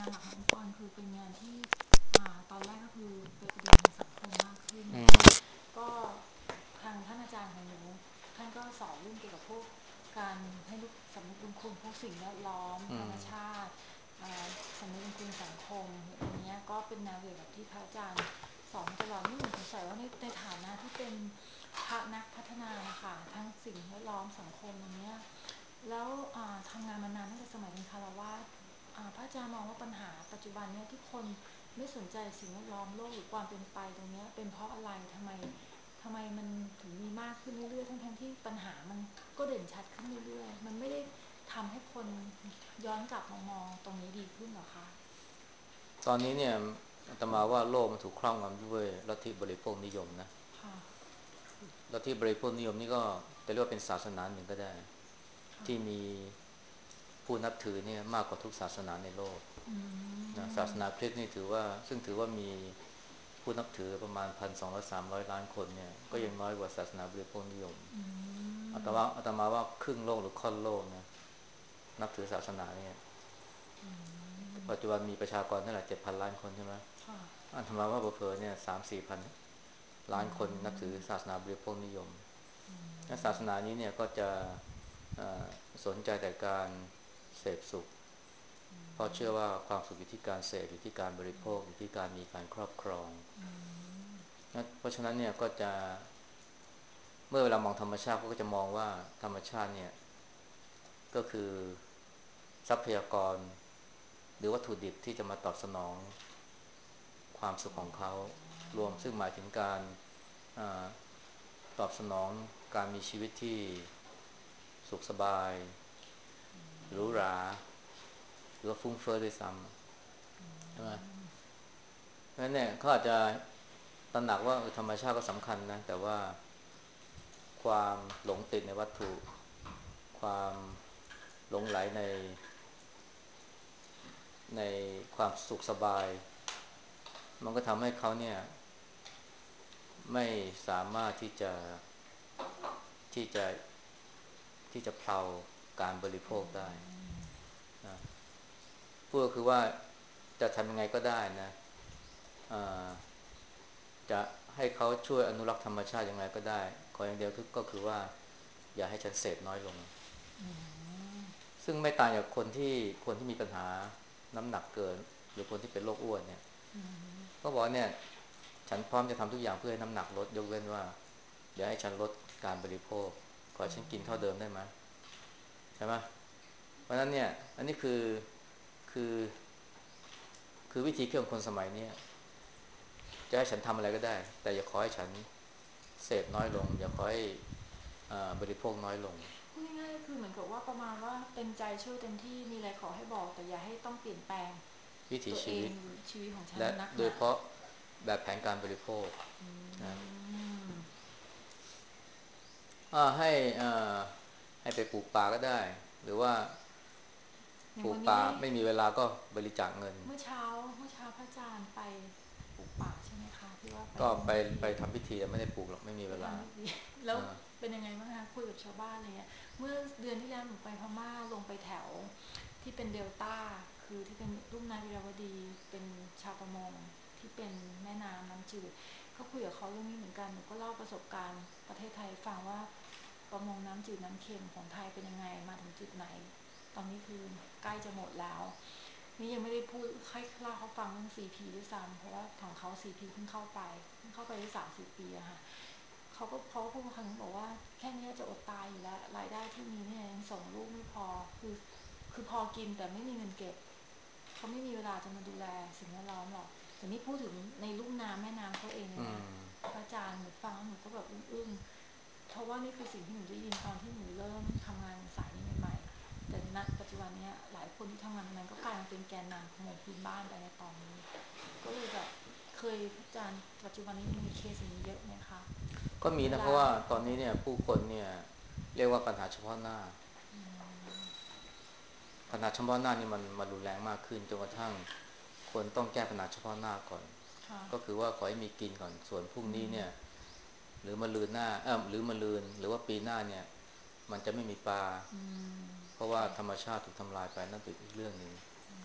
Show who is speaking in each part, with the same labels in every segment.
Speaker 1: านหลักขององค์กรคือเป็นงานที่ตอนแรกก็คือเป็นประเด็นทางสังคมมากขึ้นนะคะก็ทางท่านอาจารย์ของหนูท่านก็สอนเรื่องเกี่ยวกับพวกการให้ลูกสำนึกบุญคุณพวกสิ่งแวดล้อมธรรมชาติสำนึกบุญคุณสังคมอย่างเงี้ยก็เป็นแนวเกี่ยวกับที่พระอาจารย์สอนตลอดนี่หนูสงสัยว่าในฐานะที่เป็นพระนักพัฒนาค่ะทั้งสิ่งแวดล้อมสังคมอย่างเงี้ยแล้วทำงานมานานตั้งแต่สมัยเป็นคฤหัสถ์พระอาจารย์มองว่าปัญหาปัจจุบันเนี่ยที่คนไม่สนใจสิ่งแวดล้อมโลกหรือความเป็นไปตรงนี้เป็นเพราะอะไรทำไมมันถึงมีมากขึ้นเรื่อยๆทั้งที่ปัญหามันก็เด่นชัดขึ้นเรื่อยๆมันไม่ได้ทำให้คนย้อนกลับมามองตรงนี้ดีขึ้นหรอคะ
Speaker 2: ตอนนี้เนี่ยอาตมาว่าโลกมันถูกครอบงำด้วยลัทธิบริโภคนิยมนะ
Speaker 1: ค่ะ
Speaker 2: ลัทธิบริโภคนิยมนี่ก็จะเรียกว่าเป็นศาสนาหนึ่งก็ได้
Speaker 1: ค่ะ
Speaker 2: ที่มีผู้นับถือเนี่ยมากกว่าทุกศาสนาในโลก
Speaker 1: อื
Speaker 2: นะศา
Speaker 1: ม
Speaker 2: สนาคริสต์นี่ถือว่ามีผู้นับถือประมาณ1,200-300 ล้านคนเนี่ยก็
Speaker 1: ค่ะ
Speaker 2: ยังน้อยกว่าศาสนาบริโภคนิยม
Speaker 1: อืม
Speaker 2: อาตมาว่าครึ่งโลกหรือค่อนโลกนะนับถือศาสนาเนี่ย
Speaker 1: อืม
Speaker 2: ปัจจุบันมีประชากรเท่าไหร่7,000 ล้านคนใช่ไหม
Speaker 1: ค่ะ
Speaker 2: อาตมาว่าเผลอๆเนี่ย3-4 พันล้านคนนับถือศาสนาบริโภคนิยมและศาสนานี้เนี่ยก็จะสนใจแต่การเสพสุขเพราะเชื่อว่าความสุขอยู่ที่การเสพอยู่ที่การบริโภคอยู่ที่การมีการครอบครองเพราะฉะนั้นเนี่ยก็จะเมื่อเวลามองธรรมชาติก็จะมองว่าธรรมชาติเนี่ยก็คือทรัพยากรหรือวัตถุดิบที่จะมาตอบสนองความสุขของเขารวมซึ่งหมายถึงการอาตอบสนองการมีชีวิตที่สุขสบายหรูหราหรือว่าฟุ้งเฟ้อด้วยซ้ำใช่ไหมเพราะฉะนั้นเนี่ยเขาอาจจะตระหนักว่าธรรมชาติก็สำคัญนะแต่ว่าความหลงติดในวัตถุความหลงไหลในความสุขสบายมันก็ทำให้เขาเนี่ยไม่สามารถที่จะที่จะเพลาการบริโภคได้นะพูดก็คือว่าจะทำยังไงก็ได้นะอ่าจะให้เขาช่วยอนุรักษ์ธรรมชาติยังไงก็ได้ขออย่างเดียวก็คือว่าอย่าให้ฉันเสพน้อยลงซึ่งไม่ต่างจากคนที่มีปัญหาน้ำหนักเกินหรือคนที่เป็นโรคอ้วนเนี่ยก็บอกเนี่ยฉันพร้อมจะทำทุกอย่างเพื่อให้น้ำหนักลดยกเว้นว่าอย่าให้ฉันลดการบริโภคขอให้ฉันกินเท่าเดิมได้ไหมใช่ไหมเพราะฉะนั้นเนี่ยอันนี้คือคือวิธีคิดของคนสมัยนี้จะให้ฉันทำอะไรก็ได้แต่อย่าขอให้ฉันเสพน้อยลงอย่าขอให้บริโภคน้อยลง
Speaker 1: พูดง่ายๆคือเหมือนกับว่าประมาณว่าเต็มใจช่วยเต็มที่มีอะไรขอให้บอกแต่อย่าให้ต้องเปลี่ยนแปลง
Speaker 2: วิถี
Speaker 1: ตัวเอง
Speaker 2: ชีวิต
Speaker 1: หรือชีวิตของฉัน
Speaker 2: และ
Speaker 1: นักหนา
Speaker 2: โดยเฉพาะแบบแผนการบริโภค
Speaker 1: อื
Speaker 2: นะ
Speaker 1: ม
Speaker 2: ให้ให้ไปปลูกป่าก็ได้หรือว่าป
Speaker 1: อย่าง
Speaker 2: ลูก
Speaker 1: วันนี้
Speaker 2: ป่าไม่มีเวลาก็บริจาคเงิน
Speaker 1: เมื่อเช้าพระอาจารย์ไปปลูกป่าใช่ไหมคะที่ว่าไป
Speaker 2: ก็ไป
Speaker 1: ร่วมพิธี
Speaker 2: ไปทำพิธีแต่ไม่ได้ปลูกหรอกไม่มี
Speaker 1: ไป
Speaker 2: เวลา
Speaker 1: ทำพิธีแล้ว
Speaker 2: อ่า
Speaker 1: เป็นยังไงบ้างคะคุยกับชาวบ้านอะไรเงี้ยเมื่อเดือนที่แล้วหนูไปพม่าลงไปแถวที่เป็นเดลต้าคือที่เป็นลุ่มน้ำอิราวดีเป็นชาวประมงที่เป็นแม่น้ำน้ำจืดก็คุยกับเขาเรื่องนี้เหมือนกันหนูก็เล่าประสบการณ์ประเทศไทยฟังว่าประมงน้ำจืดน้ำเค็มของไทยเป็นยังไงมาถึงจุดไหนตอนนี้คือใกล้จะหมดแล้วนี่ยังไม่ได้พูดให้เล่าเขาฟังเรื่อง CP ด้วยซ้ำเพราะว่าของเขา CP เพิ่งเข้าไปได้30 ปีอะค่ะ เขาพูดครั้งบอกว่าแค่นี้จะอดตายอยู่แล้วรายได้ที่มีเนี่ยยังส่งลูกไม่พอคือพอกินแต่ไม่มีเงินเก็บเขาไม่มีเวลาจะมาดูแลสิ่งแวดล้อมหรอกแต่นี่พูดถึงในลุ่มน้ำแม่น้ำเขาเองเลย
Speaker 2: อื
Speaker 1: นะ
Speaker 2: ม
Speaker 1: พระอาจารย์หนูฟังแล้วหนูก็แบบอึ้งๆเพราะว่านี่คือสิ่งที่หนูได้ยินตอนที่หนูเริ่มทำงานสายนี้ใหม่ๆแต่ณปัจจุบันนี้หลายคนที่ทำงานตรงนั้นก็กลายมาเป็นแกนนำของหมู่พื้นบ้านไปในตอนนี้ก็เลยแบบเคยพระอาจารย์ปัจจุบันนี้มีเคสอย่างนี้เยอะไหมคะ
Speaker 2: ก็มี
Speaker 1: เวลา
Speaker 2: นะเพราะว่าตอน
Speaker 1: เขาบอก
Speaker 2: นี้เนี่ยผู้คนเนี่ยเรียกว่าปัญหาเฉพาะหน้าปัญหาเฉพาะหน้านี่มันรุนแรงมากขึ้นจนกระทั่งคนต้องแก้ปัญหาเฉพาะหน้าก่อน
Speaker 1: ค่ะ
Speaker 2: ก็คือว่าขอให้มีกินก่อนส่วนพรุ่ง
Speaker 1: อืม
Speaker 2: นี้เนี่ยหรือมะรืนหน้าหรือมะรืนหรือว่าปีหน้าเนี่ยมันจะไม่มีปลา
Speaker 1: อืม
Speaker 2: เพราะว่า
Speaker 1: ค่ะ
Speaker 2: ธรรมชาติถูกทำลายไปนั่นเป็นอีกเรื่องหนึ่ง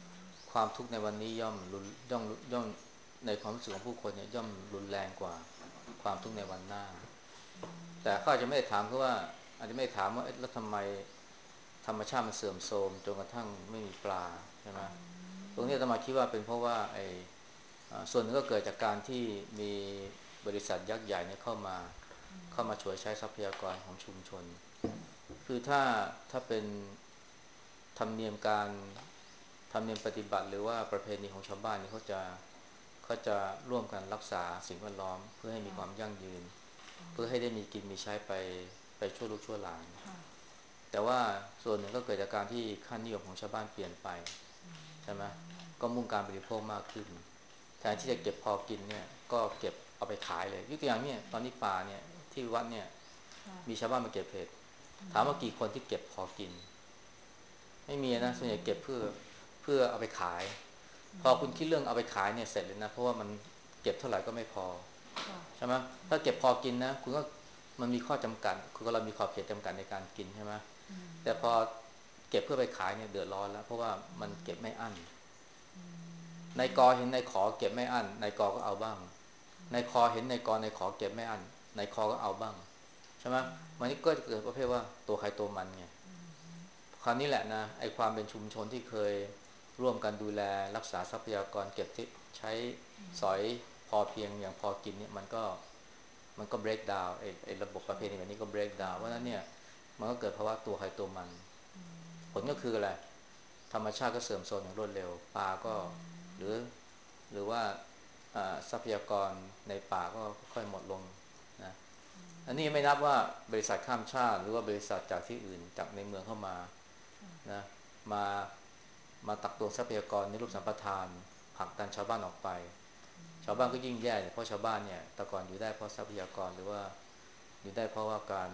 Speaker 2: ความทุกข์ในวันนี้ย่อมในความรู้สึกของผู้คนเนี่ยย่อมรุนแรงกว่าความทุกข์ในวันหน้าแต่เขาอาจจะไม่ได้ถามเพราะว่าอาจจะไม่ได้ถามว่าแล้วทำไมธรรมชาติมันเสื่อมโทรมจนกระทั่งไม่มีปลาใช่ไหมตรงนี้อาตมาคิดว่าเป็นเพราะว่าส่วนหนึ่งก็เกิดจากการที่มีบริษัทยักษ์ใหญ่เนี่ยเข้ามาฉวยใช้ทรัพยากรของชุมชนคือถ้าเป็นธรรมเนียมการธรรมเนียมปฏิบัติหรือว่าประเพณีของชาวบ้านนี่เขาจะร่วมกันรักษาสิ่งแวดล้อมเพื่อให้มีความยั่งยืนเพื่อให้ได้มีกินมีใช้ไปชั่วลูกชั่วหลานแต่ว่าส่วนหนึ่งก็เกิดจากการที่ค่านิยมของชาวบ้านเปลี่ยนไปใช่ไหมก็มุ่งการบริโภคมากขึ้นแทนที่จะเก็บพอกินเนี่ยก็เก็บเอาไปขายเลยยกตัวอย่างเนี่ยตอนนี้ป่าเนี่ยที่วัดเนี่ยมีชาวบ้านมาเก็บเห็ดถามว่ากี่คนที่เก็บพอกินไม่มีนะส่วนใหญ่เก็บเพื่อเอาไปขายพอคุณคิดเรื่องเอาไปขายเนี่ยเสร็จเลยนะเพราะว่ามันเก็บเท่าไหร่ก็ไม่พอใช่ไหมถ้าเก็บพอกินนะคุณก็มันมีข้อจำกัดคือเรามีขอบเขตจำกัดในการกินใช่ไหมแต่พอเก็บเพื่อไปขายเนี่ยเดือดร้อนแล้วเพราะว่ามันเก็บไม่อั้นนายกเห็นนายขอเก็บไม่อั้นนายกก็เอาบ้างนายคอเห็นนายกนายขอเก็บไม่อั้นนายคอก็เอาบ้างใช่ไหมมันนี่ก็จะเกิดประเภทว่าตัวใครตัวมันไงคราวนี้แหละนะไอ้ความเป็นชุมชนที่เคยร่วมกันดูแลรักษาทรัพยากรเก็บที่ใช้สอยพอเพียงอย่างพอกินเนี่ยมันก็ break down ไอ้ระบบประเพณีแบบนี้ก็ break down เพราะฉะนั้นเนี่ยมันก็เกิดภาวะตัวใครตัวมันผลก็คืออะไรธรรมชาติก็เสื่อมโทรมอย่างรวดเร็วปลาก็หรือหรือว่าทรัพยากรในป่าก็ค่อยหมดลงนะอันนี้ไม่นับว่าบริษัทข้ามชาติหรือว่าบริษัทจากที่อื่นจากในเมืองเข้ามานะมามาตักตวงทรัพยากรในรูปสัมปทานผลักดันชาวบ้านออกไปชาวบ้านก็ยิ่งแย่เพราะชาวบ้านเนี่ยแต่ก่อนอยู่ได้เพราะทรัพยากรหรือว่าอยู่ได้เพราะว่า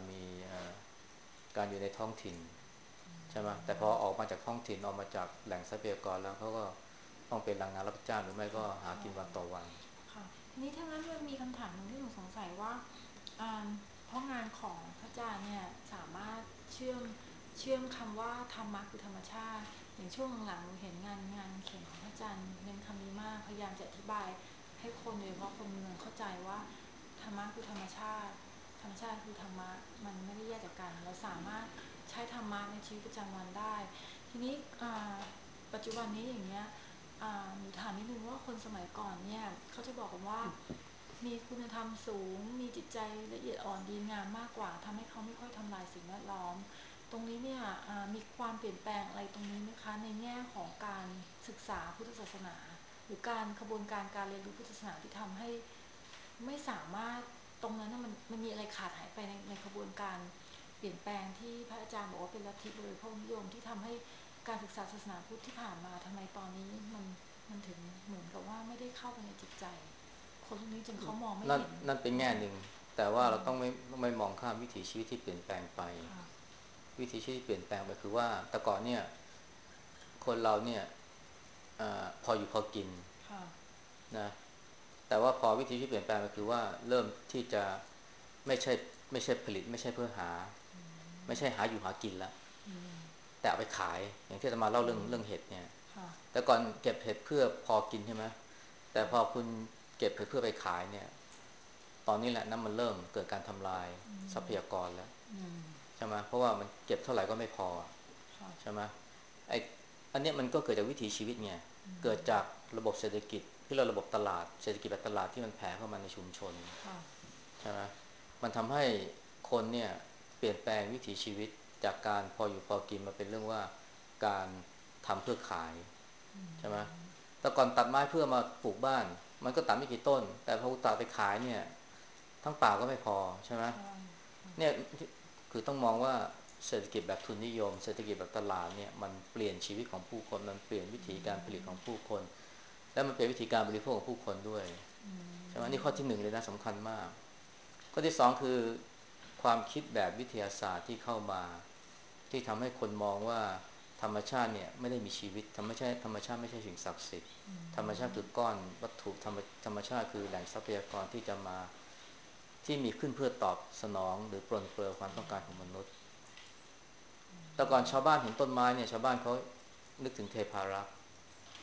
Speaker 2: การอยู่ในท้องถิ่นใช่ไหมแต่พอออกมาจากท้องถิ่นออกมาจากแหล่งทรัพยากรแล้วเขาก็ต้องเป็นแรงงานรับจ้างหรือไม่ก็หากินวันต่อวัน
Speaker 1: ค่ะทีนี้ถ้างั้นมันมีคำถามหนึ่งที่หนูสงสัยว่าเพราะงานของพระอาจารย์เนี่ยสามารถเชื่อมคำว่าธรรมะคือธรรมชาติอย่างช่วงหลังๆหนูเห็นงานเขียนของพระอาจารย์เน้นคำนี้มากพยายามจะอธิบายให้คนโดยเฉพาะคนเมืองเข้าใจว่าธรรมะคือธรรมชาติธรรมชาติคือธรรมะมันไม่ได้แยกจากกันเราสามารถใช้ธรรมะในชีวิตประจำวันได้ทีนี้ปัจจุบันนี้อย่างเงี้ยหนูถามนิดนึงว่าคนสมัยก่อนเนี่ยเขาจะบอกกันว่ามีคุณธรรมสูงมีจิตใจละเอียดอ่อนดีงามมากกว่าทำให้เขาไม่ค่อยทำลายสิ่งแวดล้อมตรงนี้เนี่ยมีความเปลี่ยนแปลงอะไรตรงนี้ไหมคะในแง่ของการศึกษาพุทธศาสนาหรือการกระบวนการเรียนรู้พุทธศาสนาที่ทำให้ไม่สามารถตรงนั้นมันมีอะไรขาดหายไปในกระบวนการเปลี่ยนแปลงที่พระอาจารย์บอกว่าเป็นลัทธิบริโภคนิยมที่ทำให้การศึกษาศาสนาพุทธที่ผ่านมาทำไมตอนนี้มันถึงเหมือนกับว่าไม่ได้เข้าไปในจิตใจคนพวกนี้จนเขามองไม่
Speaker 2: นั่น
Speaker 1: เห็น
Speaker 2: นั่นเป็นแง่หนึ่งแต่ว่าเราต้องไม่มองข้ามวิถีชีวิตที่เปลี่ยนแปลงไปวิถีชีวิตที่เปลี่ยนแปลงไปคือว่าแต่ก่อนเนี่ยคนเราเนี่ยพออยู่พอกินนะแต่ว่าพอวิธีที่เปลี่ยนแปลงก็คือว่าเริ่มที่จะไม่ใช่ไม่ใช่ผลิตไม่ใช่เพื่อหาไม่ใช่หาอยู่หากินละแต่เอาไปขายอย่างที่จะมาเล่าเรื่องเห็ดเนี่ยแต่ก่อนเก็บเห็ดเพื่อพอกินใช่ไหมแต่พอคุณเก็บเห็ดเพื่อไปขายเนี่ยตอนนี้แหละนั่นมันเริ่มเกิดการทำลายทรัพยากรแล้วใช่ไหมเพราะว่ามันเก็บเท่าไหร่ก็ไม่พอใช่ไหมไออันนี้มันก็เกิดจากวิถีชีวิตไงเกิดจากระบบเศรษฐกิจที่เราระบบตลาดเศรษฐกิจแบบตลาดที่มันแผ่เข้ามาในชุมชนใช่ไหมมันทำให้คนเนี่ยเปลี่ยนแปลงวิถีชีวิตจากการพออยู่พอกินมาเป็นเรื่องว่าการทำเพื่อขายใช่ไหมแต่ก่อนตัดไม้เพื่อมาปลูกบ้านมันก็ตัดไม่กี่ต้นแต่พอตัดไปขายเนี่ยทั้งป่าก็ไม่พอใช่ไหมเนี่ยคือต้องมองว่าเศรษฐกิจแบบทุนนิยมเศรษฐกิจแบบตลาดเนี่ยมันเปลี่ยนชีวิตของผู้คนมันเปลี่ยนวิธีการผลิตของผู้คนและมันเปลี่ยนวิธีการบริโภคของผู้คนด้วยใช่ไหมนี่ข้อที่หนึ่งเลยนะสำคัญมากข้อที่สองคือความคิดแบบวิทยาศาสตร์ที่เข้ามาที่ทำให้คนมองว่าธรรมชาติเนี่ยไม่ได้มีชีวิตธรรมชาติไม่ใช่สิ่งศักดิ์สิทธิ์ธรรมชาติคือก้อนวัตถุธรรมชาติคือแหล่งทรัพยากรที่จะมาที่มีขึ้นเพื่อตอบสนองหรือปลนเปลือยความต้องการของมนุษย์แต่ก่อนชาวบ้านเห็นต้นไม้เนี่ยชาวบ้านเขานึกถึงเทพารักษ์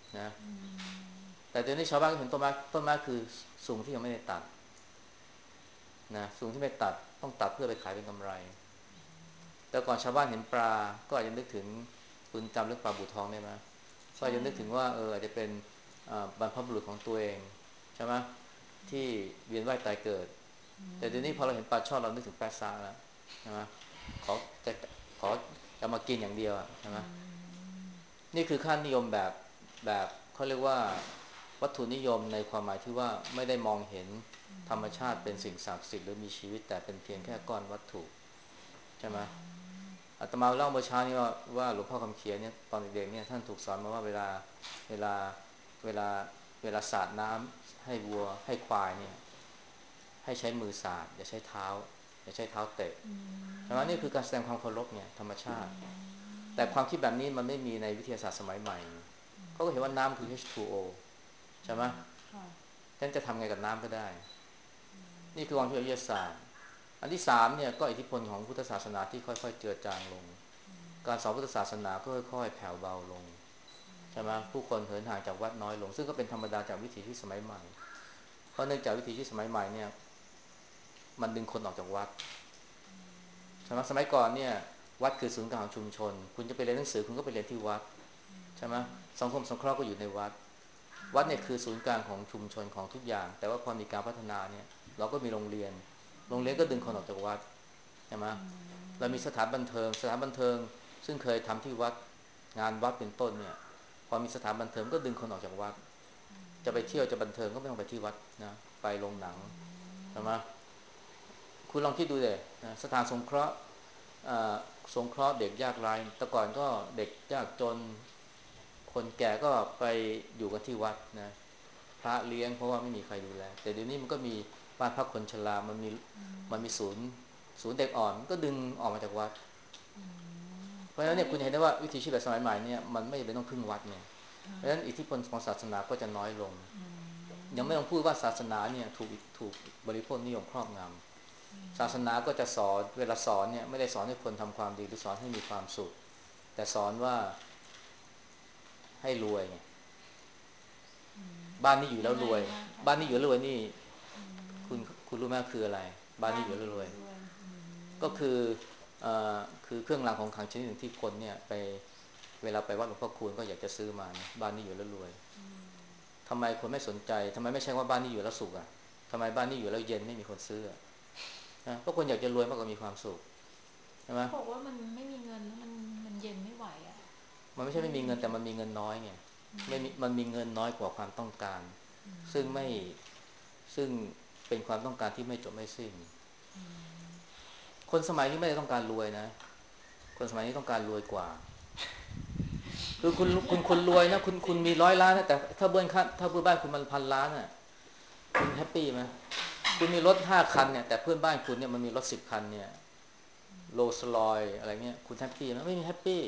Speaker 2: นะ
Speaker 1: อืม
Speaker 2: แต่เดี๋ยวนี้ชาวบ้านเห็นต้นไม้คือสูงที่ยังไม่ได้ตัดนะสูงที่ไม่ตัดต้องตัดเพื่อไปขายเป็นกำไรแต่ก่อนชาวบ้านเห็นปลาก็อาจจะนึกถึงคุณจำเรื่องปลาบู่ทองได้ไหมก็อา
Speaker 1: ใช่
Speaker 2: จจะนึกถึ
Speaker 1: ค่ะ
Speaker 2: งว่าอาจจะเป็นบรรพบุรุษของตัวเองใช่ไหมที่เวียนว่ายตายเกิด
Speaker 1: อื
Speaker 2: แต่เดี๋ยวนี้พอเรา
Speaker 1: ม
Speaker 2: เห็นปลาช่อนเรานึกถึงแป๊ะซะแล้วใช่ไหมขอจะขอจะมากินอย่างเดียวใช่ไหม
Speaker 1: อืม
Speaker 2: นี่คือค่านิยมแบบเขาเรียกว่าวัตถุนิยมในความหมายที่ว่าไม่ได้มองเห็นธรรมชาติเป็นสิ่งศักดิ์สิทธิ์หรือมีชีวิตแต่เป็นเพียงแค่ก้อนวัตถุใช่ไหมอาตมาเล่าเมื่อเช้านี้ว่าหลวงพ่อคำเขียนเนี่ยตอนเด็กๆเนี่ยท่านถูกสอนมาว่าเวลาเวลาเวลาสาดน้ำให้วัวให้ควายเนี่ยให้ใช้มือสาดอย่าใช้เท้าอย่าใช้เท้าเตะ
Speaker 1: อื
Speaker 2: ใช่ไหมนี่
Speaker 1: ม
Speaker 2: คือการแสดงความเคารพเนี่ยธรรมชา
Speaker 1: อื
Speaker 2: ติแต่
Speaker 1: ม
Speaker 2: ความคิดแบบนี้มันไม่มีในวิทยาศาสตร์สมัยใหม่เขาก็เห็นว่าน้ำคือ H2O ใช่ไหม
Speaker 1: ค่ะ
Speaker 2: ฉะนั้นจะทำไงกับน้ำก็ได้นี่คือความคิดวิทยาศาสตร์อันที่สามเนี่ยก็อิทธิพลของพุทธศาสนาที่ค่อยๆเจือจางลงการสอนพุทธศาสนาก็ค่อยๆแผ่วเบาลงใช่ไหมผู้คนเหินห่างจากวัดน้อยลงซึ่งก็เป็นธรรมดาจากวิถีที่สมัยใหม่เพราะเนื่องจากวิถีที่สมัยใหม่เนี่ยมันดึงคนออกจากวัดสมัยก่อนเนี่ยวัดคือศูนย์กลางของชุมชนคุณจะไปเรียนหนังสือคุณก็ไปเรียนที่วัดใช่ไหมสังคมสงเคราะห์ก็อยู่ในวัดวัดเนี่ยคือศูนย์กลางของชุมชนของทุกอย่างแต่ว่าพอมีการพัฒนาเนี่ยเราก็มีโรงเรียนก็ดึงคนออกจากวัดใช่ไหม
Speaker 1: อื
Speaker 2: เรามี
Speaker 1: ม
Speaker 2: สถานบันเทิงซึ่งเคยทำที่วัดงานวัดเป็นต้นเนี่ยพอมีสถานบันเทิงก็ดึงคนออกจากวัดจะไปเที่ยวจะบันเทิงก็ไม่ต้องไปที่วัดนะไปโรงหนังใช่ไหมคุณลองคิดดูเลยนะสถานสงเคราะห์สงเคราะห์เด็กยากไร้แต่ก่อนก็เด็กยากจนคนแก่ก็ไปอยู่กันที่วัดนะพระเลี้ยงเพราะว่าไม่มีใครดูแลแต่เดี๋ยวนี้มันก็มีบ้านพักคนชรามันมีศูนย์เด็กอ่อนก็ดึงออกมาจากวัด
Speaker 1: อืม
Speaker 2: เพราะฉะนั้นเนี่ยคุณเห็นได้ว่าวิถีชีวิตแบบสมัยใหม่เนี่ยมันไม่จำเป็นต้องพึ่งวัดเนี่ยเพราะฉะนั้นอิทธิพลของศาสนาก็จะน้อยลง
Speaker 1: อื
Speaker 2: ยังไม่
Speaker 1: ม
Speaker 2: ต้องพูดว่าศาสนาเนี่ยถูกบริโภคนิยมครอบงำศาสนาก็จะสอนเวลาสอนเนี่ยไม่ได้สอนให้คนทำความดีหรือสอนให้มีความสุขแต่สอนว่าให้รวยไง
Speaker 1: อืม
Speaker 2: บ้านนี้อยู่แล้
Speaker 1: ยังไง
Speaker 2: วรวย
Speaker 1: คะพระ
Speaker 2: บ้านนี้อยู่แล้ว
Speaker 1: อาจารย์
Speaker 2: รวยนี่
Speaker 1: อื
Speaker 2: คุณ
Speaker 1: ม
Speaker 2: คุณรู้ไหมคืออะไรบ้านนี้อยู่
Speaker 1: บ้านนี้อยู่
Speaker 2: แล้วรวย
Speaker 1: แล้วด้วยอืม
Speaker 2: ก็คือเอ่อคือเครื่องรางของขลังชนิดหนึ่งที่คนเนี่ยไปเวลาไปวัดหลวงพ่อคูณก็อยากจะซื้อมานะบ้านนี้อยู่แล้วรวย
Speaker 1: อืม
Speaker 2: ทำไมคนไม่สนใจทำไมไม่ใช่ว่าบ้านนี้อยู่แล้วสุขอ่ะทำไมบ้านนี้อยู่แล้วเย็นไม่มีคนซื้อนะเพราะคนอยากจะรวยมากกว่ามีความสุขใช่ไหม
Speaker 1: เขาบอกว่ามันไม่มีเงินแล้วมันเย็นไม่ไหวอ่ะ
Speaker 2: มันไม่ใช่
Speaker 1: ไม่
Speaker 2: ไม่มีเงินแต่
Speaker 1: มี
Speaker 2: มันมีเงินน้อยไง
Speaker 1: อื
Speaker 2: ไม่มี
Speaker 1: ม
Speaker 2: มันมีเงินน้อยกว่าความต้องการ
Speaker 1: อื
Speaker 2: ซึ่งไม่
Speaker 1: ม
Speaker 2: ซึ่งเป็นความต้องการที่ไม่จบไม่สิ้น
Speaker 1: อืม
Speaker 2: คนสมัยนี้ไม่ได้ต้องการรวยนะคนสมัยนี้ต้องการรวยกว่า คือคุณรวยนะคุณมี100 ล้านนะแต่ถ้าเพื่อนบ้านคุณมัน1,000 ล้านอ่ะคุณแฮปปี้ไหมคุณมีรถ5 คันเนี่ยแต่เพื่อนบ้านคุณเนี่ยมันมีรถ10 คันเนี่ยโรลส์รอยซ์อะไรเงี้ยคุณแฮปปี้ไหมไม่มีแฮปปี้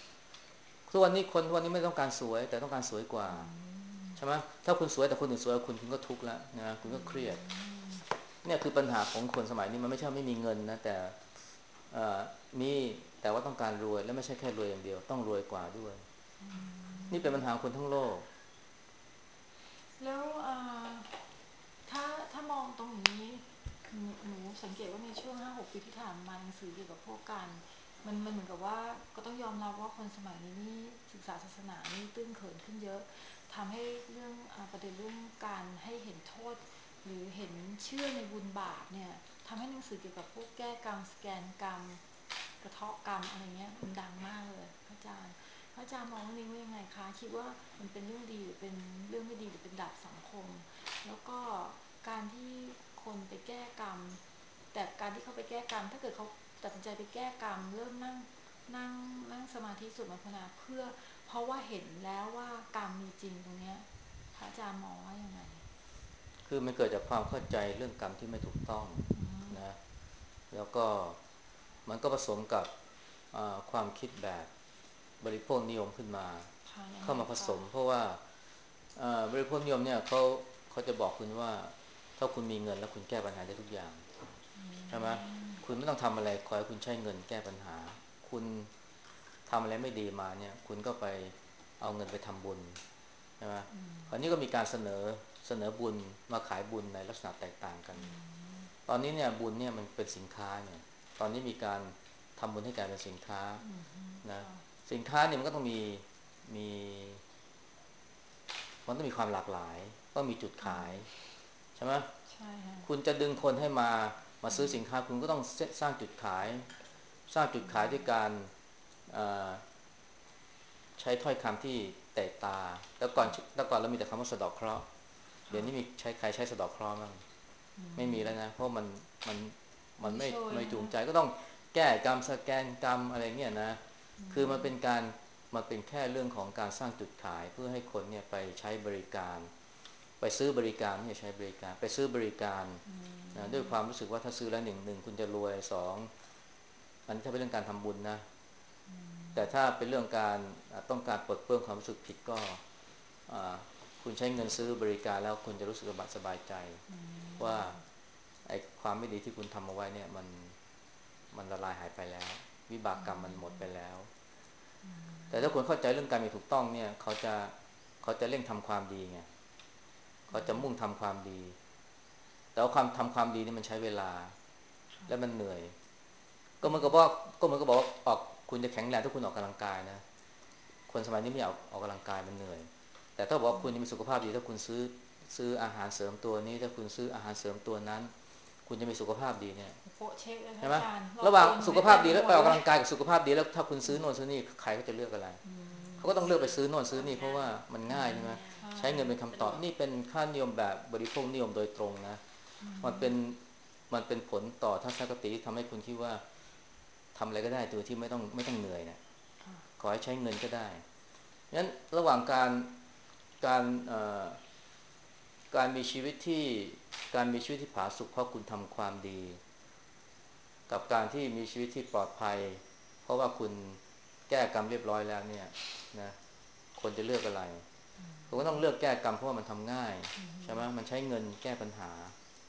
Speaker 2: ทุกวันนี้ไม่ต้องการสวยแต่ต้องการสวยกว่า
Speaker 1: อืม
Speaker 2: ใช่ไหมถ้าคุณสวยแต่คนอื่นสวยคุณก็ทุกข์แล้วนะคุณ
Speaker 1: อื
Speaker 2: ก็เครียด
Speaker 1: ม
Speaker 2: เนี่ยคือปัญหาของคนสมัยนี้มันไม่ใช่ไม่มีเงินนะแต่เอ่อมีแต่ว่าต้องการรวยและไม่ใช่แค่รวยอย่างเดียวต้องรวยกว่าด้วย
Speaker 1: อื
Speaker 2: นี่เป็นปัญหา
Speaker 1: ม
Speaker 2: คนทั้งโลก
Speaker 1: แล้วถ้ามองตรงนี้หนูสังเกตว่าในช่วง5-6 ปีที่ผ่านมาหนังสือเกี่ยวกับพวกการมันเหมือนกับว่าก็ต้องยอมรับว่าคนสมัยนี้นี่ศึกษาศาสนานี่ตื้นเขินขึ้นเยอะทำให้เรื่องประเด็นเรื่องการให้เห็นโทษหรือเห็นเชื่อในบุญบาปเนี่ยทำให้หนังสือเกี่ยวกับพวกแก้กรรมสแกนกรรมกระเทาะกรรมอะไรเงี้ยมันดังมากเลยพระอาจารย์ พระอาจารย์มองเรื่องนี้ว่ายังไงคะคิดว่ามันเป็นเรื่องดีหรือเป็นเรื่องไม่ดีหรือเป็นดาบสังคมแล้วก็การที่คนไปแก้กรรมแต่การที่เขาไปแก้กรรมถ้าเกิดเขาตัดสินใจไปแก้กรรมเริ่มนั่งนั่งสมาธิสวดมนต์ภาวนาเพื่อเพราะว่าเห็นแล้วว่ากรรมมีจริงตรงเนี้ยพระอาจารย์มองว่ายังไง
Speaker 2: คือมันเกิดจากความเข้าใจเรื่องกรรมที่ไม่ถูกต้อง
Speaker 1: อืม
Speaker 2: นะแล้วก็มันก็ผสมกับความคิดแบบบริโภคนิยมขึ้นมา
Speaker 1: ค่ะยังไง
Speaker 2: เข้ามาผส
Speaker 1: คะ
Speaker 2: มเพราะว่าบริโภคนิยมเนี่ยเขาจะบอกคุณว่าถ้าคุณมีเงินแล้วคุณแก้ปัญหาได้ทุกอย่าง
Speaker 1: อื
Speaker 2: ใช่ไหม
Speaker 1: ม
Speaker 2: คุณไม่ต้องทำอะไรขอให้คุณใช้เงินแก้ปัญหาคุณทำอะไรไม่ดีมาเนี่ยคุณก็ไปเอาเงินไปทำบุญใช่ไหมคราวนี้ก็มีการเสนอบุญมาขายบุญในลักษณะแตกต่างกันตอนนี้เนี่ยบุญเนี่ยมันเป็นสินค้าเนี่ยตอนนี้มีการทำบุญให้กลายเป็นสินค้านะสินค้าเนี่ยมันก็ต้องมีมันต้องมีความหลากหลายต้องมีจุดขายใช่ไหม
Speaker 1: ใช่ค่ะ
Speaker 2: คุณจะดึงคนให้มาซื้อสินค้าคุณก็ต้องสร้างจุดขายด้วยการเอ่อใช้ถ้อยคำที่เตะตาแล้วก่อนเรามีแต่คำว่าสะเดาะเคราะห์เดี๋ยวนี้มีใครใช้สะเดาะเคราะห์บ้างไม่มีแล้วนะเพราะมันมันไม่จูงใจก็ต้องแก้กรรมสแกนกรรมอะไรเงี้ยนะคือมันเป็นแค่เรื่องของการสร้างจุดขายเพื่อให้คนเนี่ยไปใช้บริการไปซื้อบริการไม่ใช่ใช้บริการไปซื้อบริการนะด้วยความรู้สึกว่าถ้าซื้อแล้วหนึ่งคุณจะรวยสองอันนี้ถ้าเป็นเรื่องการทำบุญนะแต่ถ้าเป็นเรื่องการต้องการปลดเปลื้องความรู้สึกผิดก็คุณใช้เงินซื้อบริการแล้วคุณจะรู้สึกสบายใจว่าไอ้ความไม่ดีที่คุณทำเอาไว้เนี่ยมันละลายหายไปแล้ววิบากกรรมมันหมดไปแล้วแต่ถ้าคนเข้าใจเรื่องการมีถูกต้องเนี่ยเขาจะเร่งทำความดีไงเขาจะมุ่งทำความดีแต่ว่าความทำความดีนี่มันใช้เวลาและมันเหนื่อยก็เหมือนกับว่าออกคุณจะแข็งแรงถ้าคุณออกกำลังกายนะคนสมัยนี้ไม่ออกกำลังกายมันเหนื่อยแต่ถ้าบอกว่าคุณจะมีสุขภาพดีถ้าคุณซื้ออาหารเสริมตัวนี้ถ้าคุณซื้ออาหารเสริมตัวนั้นคุณจะมีสุขภาพดีเนี่ย
Speaker 1: โปะเช็คเลยค่ะ
Speaker 2: ใช่ไหม
Speaker 1: อาจารย์รอบ
Speaker 2: ระหว่าง
Speaker 1: ตัวหนู
Speaker 2: สุขภาพดี
Speaker 1: นี่เต็มไป
Speaker 2: แล้วไปออกกำ
Speaker 1: หมดเลย
Speaker 2: ลังกายกับสุขภาพดีแล้วถ้าคุณซื้อโน่นซื้อนี่ใครก็จะเลือกอะไรเขาก็ต้องเลือกไปซื้อโน่นซื้อนี่เพราะว่ามันง่ายใช่ไหมใช้เงินเป็นคำตอบนี่เป็นค่านิยมแบบบริโภคนิยมโดยตรงนะมันเป็นมันเป็นผลต่อทัศนคติที่ทำให้คุณคิดว่าทำอะไรก็ได้โดยที่ไม่ต้องเหนื่อยนะขอให้ใช้เงินก็ได้งั้นระหว่างการการมีชีวิตที่ผาสุกเพราะคุณทำความดีกับการที่มีชีวิตที่ปลอดภัยเพราะว่าคุณแก้กรรมเรียบร้อยแล้วเนี่ยนะคนจะเลือกอะไรคุณก็ต้องเลือกแก้กรรมเพราะว่ามันทำง่ายใช่ไหมมันใช้เงินแก้ปัญหา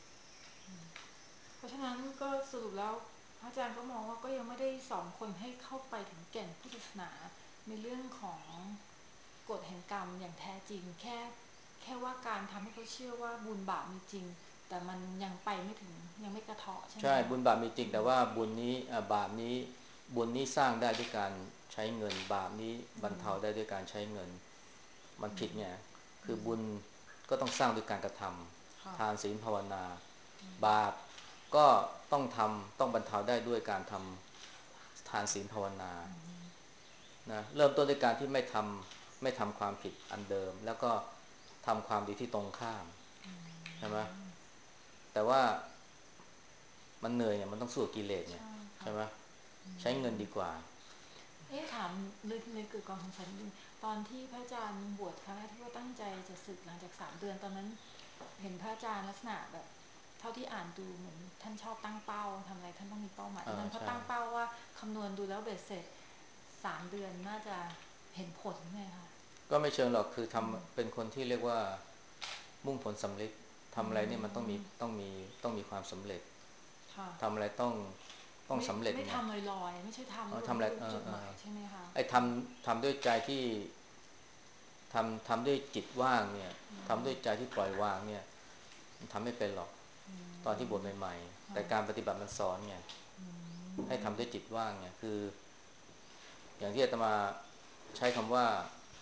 Speaker 1: เพราะฉะนั้นก็สรุปแล้วพระอาจารย์ก็มองว่าก็ยังไม่ได้สอนคนให้เข้าไปถึงแก่นพุทธศาสนาในเรื่องของกฎแห่งกรรมอย่างแท้จริงแค่ว่าการทำให้เขาเชื่อว่าบุญบาปมีจริงแต่มันยังไปไม่ถึงยังไม่กระเทาะใช่ไหม
Speaker 2: ใช่
Speaker 1: คะ
Speaker 2: บุญบาปมีจริงแต่ว่าบุญนี้บาปนี้บุญนี้สร้างได้ด้วยการใช้เงินบาปนี้บรรเทาได้ด้วยการใช้เงินมันผิดเนี่ยคือบุญก็ต้องสร้างด้วยการกระทำทานศีลภาวนาบาปก็ต้องบรรเทาได้ด้วยการทำทานศีลภาวนานะเริ่มต้นด้วยการที่ไม่ทำความผิดอันเดิมแล้วก็ทำความดีที่ตรงข้ามใช่ไหมแต่ว่ามันเหนื่อยเนี่ยมันต้องสู้กับกิเลสเนี่ย
Speaker 1: ใช่ค่ะ
Speaker 2: ใช่ไหมใช้เงินดีกว่า
Speaker 1: ถามเลยเกิดความสงสัยนิดนึงตอนที่พระอาจารย์บวชครั้งแรกที่ว่าตั้งใจจะสึกหลังจาก3 เดือนตอนนั้นเห็นพระอาจารย์ลักษณะแบบเท่าที่อ่านดูเหมือนท่านชอบตั้งเป้าทำอะไรท่านต้องมีเป้าหมายตอนนั้นพอ
Speaker 2: ใช่
Speaker 1: ตั้งเป้าว่าคำนวณดูแล้วเบ็ดเสร็จ3 เดือนน่าจะเห็นผลไหมคะ
Speaker 2: ก็ไม่เชิงหรอกคือเป็นคนที่เรียกว่ามุ่งผลสำเร็จทำอะไรเนี่ยมันต้องมีความสำเร็จ
Speaker 1: ค่ะ
Speaker 2: ทำอะไรต้อง
Speaker 1: ไม่
Speaker 2: สำเร็จไง
Speaker 1: ไม่ทำลอยๆไม่ใช่ทำแล้วแบบ
Speaker 2: ทำอะไร
Speaker 1: ไม่รู้จุดหมายใช่ไหมคะ
Speaker 2: ไอ้ทำด้วยใจที่ทำด้วยจิตว่างเนี่ยทำด้วยใจที่ปล่อยวางเนี่ยมันทำไม่เป็นหรอกตอนที่บวชใหม่ๆแต่การปฏิบัติมันสอนไงให้ทำด้วยจิตว่างเนี่ยคืออย่างที่อาตมาใช้คำว่า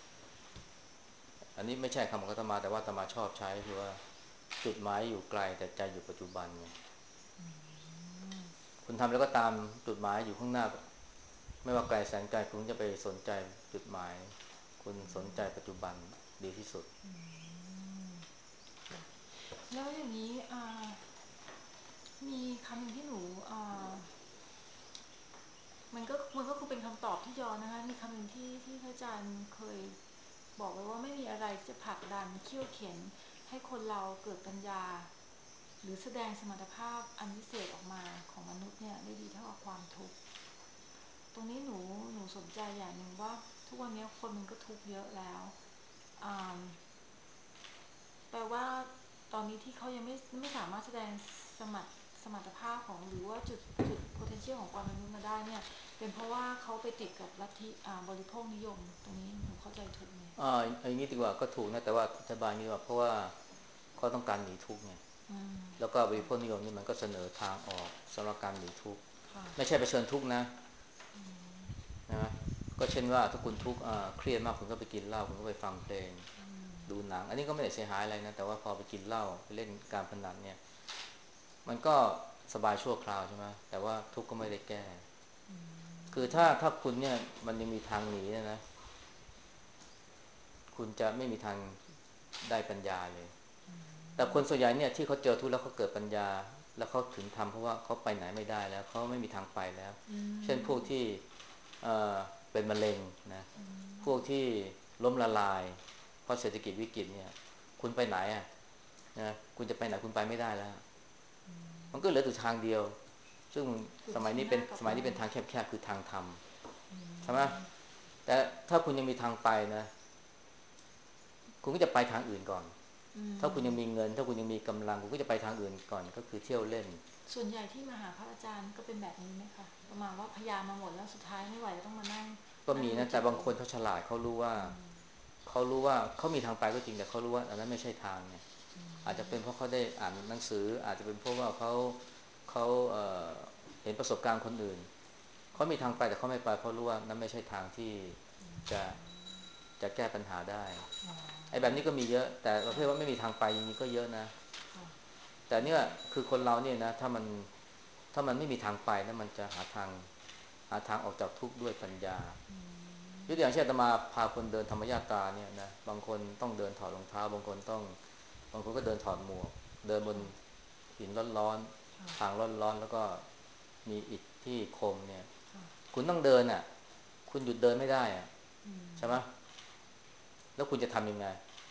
Speaker 2: อันนี้ไม่ใช่คำของอาตมาแต่ว่าอาตมาชอบใช้คือว่าจุดหมายอยู่ไกลแต่ใจอยู่ปัจจุบันไงคุณทำแล้วก็ตามจุดหมายอยู่ข้างหน้าไม่ว่าไกลแสนไกลคุณจะไปสนใจจุดหมายคุณสนใจปัจจุบันดีที่สุด
Speaker 1: แล้วอย่างนี้มีคำหนึ่งที่หนูมันก็คือเป็นคำตอบที่ย้อนนะคะมีคำหนึ่งที่พระอาจารย์เคยบอกไว้ว่าไม่มีอะไรจะผลักดันเคี่ยวเข็นให้คนเราเกิดปัญญาหรือแสดงสมรรถภาพอันวิเศษออกมาของมนุษย์เนี่ยได้ดีเท่ากับความทุกข์ตรงนี้หนูสนใจอย่างหนึ่งว่าทุกวันนี้คนมันก็ทุกข์เยอะแล้วแปลว่าตอนนี้ที่เขายังไม่สามารถแสดงสมรรถสมรรถภาพของหรือว่าจุด potential ของความเป็นมนุษย์มาได้เนี่ยเป็นเพราะว่าเขาไปติดกับลัทธิบริโภคนิยมตรงนี้หนูเข้าใจถูกไหม
Speaker 2: อย่างนี้ดีกว่าก็ถูกนะแต่ว่าอธิบายนี้ว่าเพราะว่าเขาต้องการหนีทุกข์ไง
Speaker 1: อืม
Speaker 2: แล้วก็บริ
Speaker 1: ค่ะ
Speaker 2: โภคนิยมนี่มันก็เสนอทางออกสำหรับการหนีทุกข์
Speaker 1: ค่ะ
Speaker 2: ไม่ใช่ไปเชิญทุกข์นะนะก็เช่นว่าถ้าคุณทุกข์เครียดมากคุณก็ไปกินเหล้าคุณก็ไปฟังเพลงดูหนังอันนี้ก็ไม่ได้เสียหายอะไรนะแต่ว่าพอไปกินเหล้าไปเล่นการพนันเนี่ยมันก็สบายชั่วคราวใช่ไหมแต่ว่าทุกข์ก็ไม่ได้แก้คือถ้าคุณเนี่ยมันยังมีทางหนีนะคุณจะไม่มีทางได้ปัญญาเลยแต่คนส่วนใหญ่เนี่ยที่เขาเจอทุกข์แล้วเขาเกิดปัญญาแล้วเขาถึงทำเพราะว่าเขาไปไหนไม่ได้แล้วเขาไม่มีทางไปแล้วเช่นพวกที่เอ่อเป็นมะเร็งนะพวกที่ล้มละลายเพราะเศรษฐกิจวิกฤตเนี่ยคุณไปไหนอ่ะนะคุณจะไปไหนคุณไปไม่ได้แล้วมันก็เหลือแต่ทางเดียวซึ่ง
Speaker 1: คือ
Speaker 2: สมัยนี้
Speaker 1: ชี้หน้า
Speaker 2: เป็น
Speaker 1: กับลง
Speaker 2: สมัยนี้เป็นทางแคบๆคือทางธรรมใช่ไหมแต่ถ้าคุณยังมีทางไปนะคุณก็จะไปทางอื่นก่อน ถ้าคุณยังมีเงินถ้าคุณยังมีกำลังคุณก็จะไปทางอื่นก่อนก็คือเที่ยวเล่น
Speaker 1: ส่วนใหญ่ที่มาหาพระอาจารย์ก็เป็นแบบนี้ไหมคะประมาณว่าพยายามมาหมดแล้วสุดท้ายไม่ไหวต้องมานั่ง
Speaker 2: ก็
Speaker 1: นั่ง
Speaker 2: มีนะแต่
Speaker 1: ดูจิตตัวเอง
Speaker 2: บางคนเขาฉลาดเขารู้ว่าเขามีทางไปก็จริงแต่เขารู้ว่าอันนั้นไม่ใช่ทางเนี่ยอาจจะเป็นเพราะเขาได้อ่านหนังสืออาจจะเป็นเพราะว่าเขาเห็นประสบการณ์คนอื่นเขามีทางไปแต่เขาไม่ไปเพราะรู้ว่านั้นไม่ใช่ทางที่จะจะแก้ปัญหาได้
Speaker 1: อ๋อ
Speaker 2: ไอ้แบบนี้ก็มีเยอะแต่ประเภ
Speaker 1: ค่ะ
Speaker 2: ทว่าไม่มีทางไปอย่างนี้ก็เยอะนะ
Speaker 1: ค่ะ
Speaker 2: แต่เนี่ยคือคนเราเนี่ยนะถ้ามันไม่มีทางไปนะมันจะหาทางออกจากทุกข์ด้วยปัญญายกตัวอย่างเช่นอาตมาพาคนเดินธรรมญาตราเนี่ยนะบางคนต้องเดินถอดรองเท้าบางคนก็เดินถอดหมวกเดินบน
Speaker 1: ค่ะ
Speaker 2: หินร้อน
Speaker 1: ค่ะ
Speaker 2: ๆทางร้อนๆแล้วก็มีอิฐที่คมเนี่ย
Speaker 1: ค่ะ
Speaker 2: คุณต้องเดินอ่ะคุณหยุดเดินไม่ได้อ่ะ
Speaker 1: อืม
Speaker 2: ใช่ไหมแล้วคุณจะทำยังไง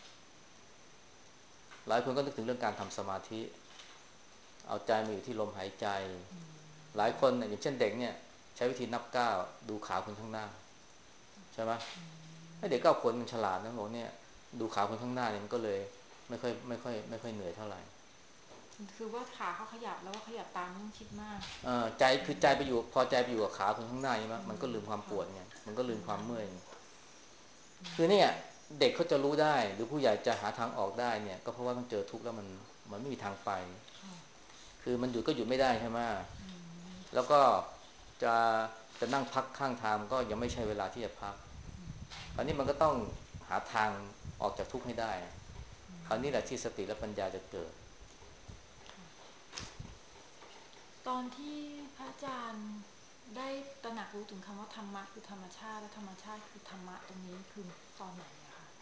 Speaker 2: หลายคนก็นึกถึงเรื่องการทำสมาธิเอาใจมาอยู่ที่ลมหายใจหลายคนเนี่ยอย่างเช่นเด็กเนี่ยใช้วิธีนับก้าวดูขาคนข้างหน้าใช่ไหม ให้เด็ก9 ขวบมันฉลาดนะบอกเนี่ยดูขาคนข้างหน้าเนี่ยมันก็เลยไม่ค่อยเหนื่อยเท่าไหร่
Speaker 1: คือว่าขาเขาขยับแล้วก็ขยับตามไม่ต้องคิดมาก
Speaker 2: ใจคือใจไปอยู่พอใจไปอยู่กับขาคนข้างหน้าใช่ไหมมันก็ลืมความป
Speaker 1: ค่ะ
Speaker 2: วดไงมันก็ลื
Speaker 1: อื
Speaker 2: มความเมื่อย
Speaker 1: ม
Speaker 2: คือเนี่ยเด็กเขาจะรู้ได้หรือผู้ใหญ่จะหาทางออกได้เนี่ยก็เพราะว่าต้องเจอทุกข์แล้วมันไม่มีทางไป
Speaker 1: ค่ะ
Speaker 2: คือมันหยุดก็หยุดไม่ได้ใช่ไหม
Speaker 1: อืม
Speaker 2: แล้วก็จะจะนั่งพักข้างทางก็ยังไม่ใช่เวลาที่จะพักคราวนี้มันก็ต้องหาทางออกจากทุกข์ให้ได้คราวนี้แหละที่สติและปัญญาจะเกิด
Speaker 1: ตอนที่พระอาจารย์ได้ตระหนักรู้ถึงคำว่าธรรมะคือธรรมชาติและธรรมชาติคือธรรมะตรงนี้คือตอนไหนอะคะ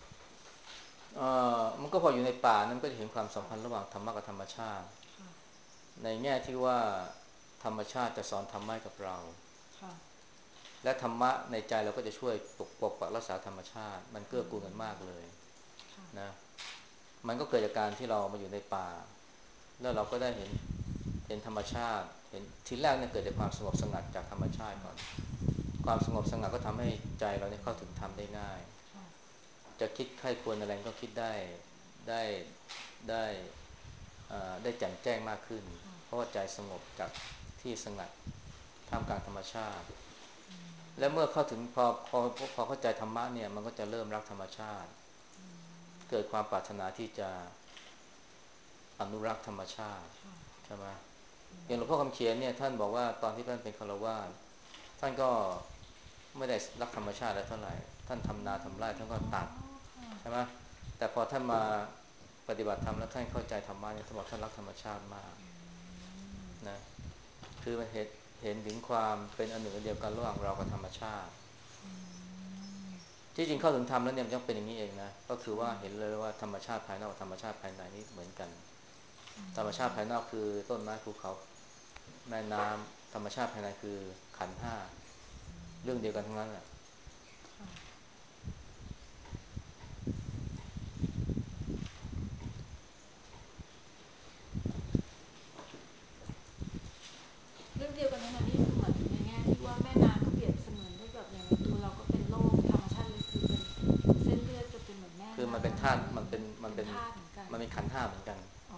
Speaker 2: มันก็พออยู่ในป่านั้นก็จะเห็นความสัม
Speaker 1: ค่ะ
Speaker 2: พันธ์ระหว่างธรรมะกับธรรมชาติ
Speaker 1: ค่ะ
Speaker 2: ในแง่ที่ว่าธรรมชาติจะสอนธรรมะกับเรา
Speaker 1: ค่ะ
Speaker 2: และธรรมะในใจเราก็จะช่วยปกปักรักษาธรรมชาติมันเกื้อกูลกันมากเลย
Speaker 1: ค่ะ
Speaker 2: นะมันก็เกิดจากการที่เรามาอยู่ในป่าแล้วเราก็ได้เห็นธรรมชาติเห็นทีแรกเนี่ยเกิดจากความสงบสงัดจากธรรมชาติ
Speaker 1: ค่ะ
Speaker 2: ก่อนความสงบสงัดก็ทำให้ใจเราเนี่ยเข้าถึงธรรมได้ง่าย
Speaker 1: ค่ะ
Speaker 2: จะคิดใคร่ควรอะไรก็คิดได้ได้ได้แจ่มแจ้งมากขึ้น
Speaker 1: ค่ะ
Speaker 2: เพราะว่าใจสงบจากที่สงัดท่ามกลางธรรมชาติและเมื่อเข้าถึงพอเข้าใจธรรมะเนี่ยมันก็จะเริ่มรักธรรมชาติเกิดความปรารถนาที่จะอนุรักษ์ธรรมชาติ
Speaker 1: ค่ะ
Speaker 2: ใช่ไหมอย่างหลวงพ่อคำเขียนเนี่ยท่านบอกว่าตอนที่ท่านเป็นฆราวาสท่านก็ไม่ได้รักธรรมชาติแล้วเท่าไหร่ท่านทำนาทำไร่ท่านก็
Speaker 1: อ๋อ
Speaker 2: ตัด
Speaker 1: ค่ะ
Speaker 2: ใช่ไหมแต่พอท่านมาปฏิบัติธรรมแล้วท่านเข้าใจธรรมะเนี่ยท่านบอกท่านรักธรรมชาติมากนะคือมันเห็นถึงความเป็นอันหนึ่งอันเดียวกันระหว่างเรากับธรรมชาติที่จริงเข้าถึงธรรมแล้วเนี่ยมันต้องเป็นอย่างนี้เองนะก็คือว่าเห็นเลยว่าธรรมชาติภายนอกกับธรรมชาติภายในนี่เหมือนกันธรรมชาติภายนอกคือต้นไม้ภูเขาแม่น้ำธรรมชาติภายในคือขันธ์ห้าเรื่องเดียวกันทั้งนั้นแหละ
Speaker 1: ค่ะเรื่องเดียวกันทั้งนั้นนี่คือหมายถึงในแง่ที่ว่าแม่น้ำก็เปรียบเสมือนได้แบบอย่างในตัวเราก็เป็นโลกธรรมชาติเลยคือเป็นเส้นเลือดก็เป็นเหมือนแม่
Speaker 2: คือมันเป็น
Speaker 1: น้ำ
Speaker 2: ธาตุ
Speaker 1: หรืออะไรอย่างนี้
Speaker 2: มันเป็น
Speaker 1: เป็นธาตุเหมือนกัน
Speaker 2: มันเป็นขันธ์ห้าเหมือนกัน
Speaker 1: อ๋อ